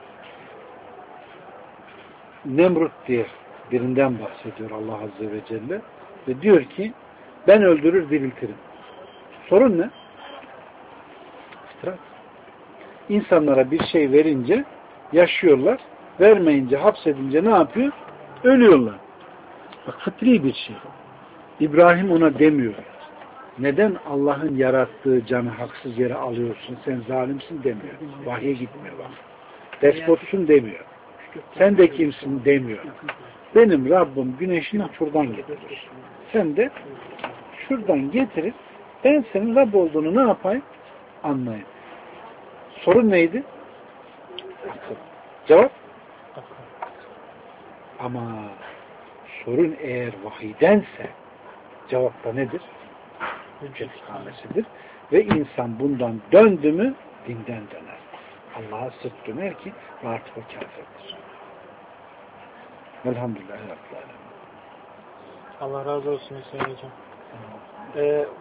Nemrut diye birinden bahsediyor Allah Azze ve Celle ve diyor ki ben öldürür diriltirim. Sorun ne? Fıtrat. İnsanlara bir şey verince yaşıyorlar, vermeyince, hapsedince ne yapıyor? Ölüyorlar. Bak fıtri bir şey. İbrahim ona demiyor. Neden Allah'ın yarattığı canı haksız yere alıyorsun, sen zalimsin demiyor. Vahye gitmiyor bak. Despotsun demiyor. Sen de kimsin demiyor. Benim Rabbim güneşini şuradan getirir. Sen de şuradan getirip ben senin Rab olduğunu ne yapayım? Anlayın. Sorun neydi? Akıl. Cevap? Ama sorun eğer vahiydense cevap da nedir? Hüccet ikamesidir. Ve insan bundan döndü mü dinden döner. Allah'a sırt döner ki artık o kafirdir. Elhamdülillah. Allah razı olsun Hüseyin Hocam.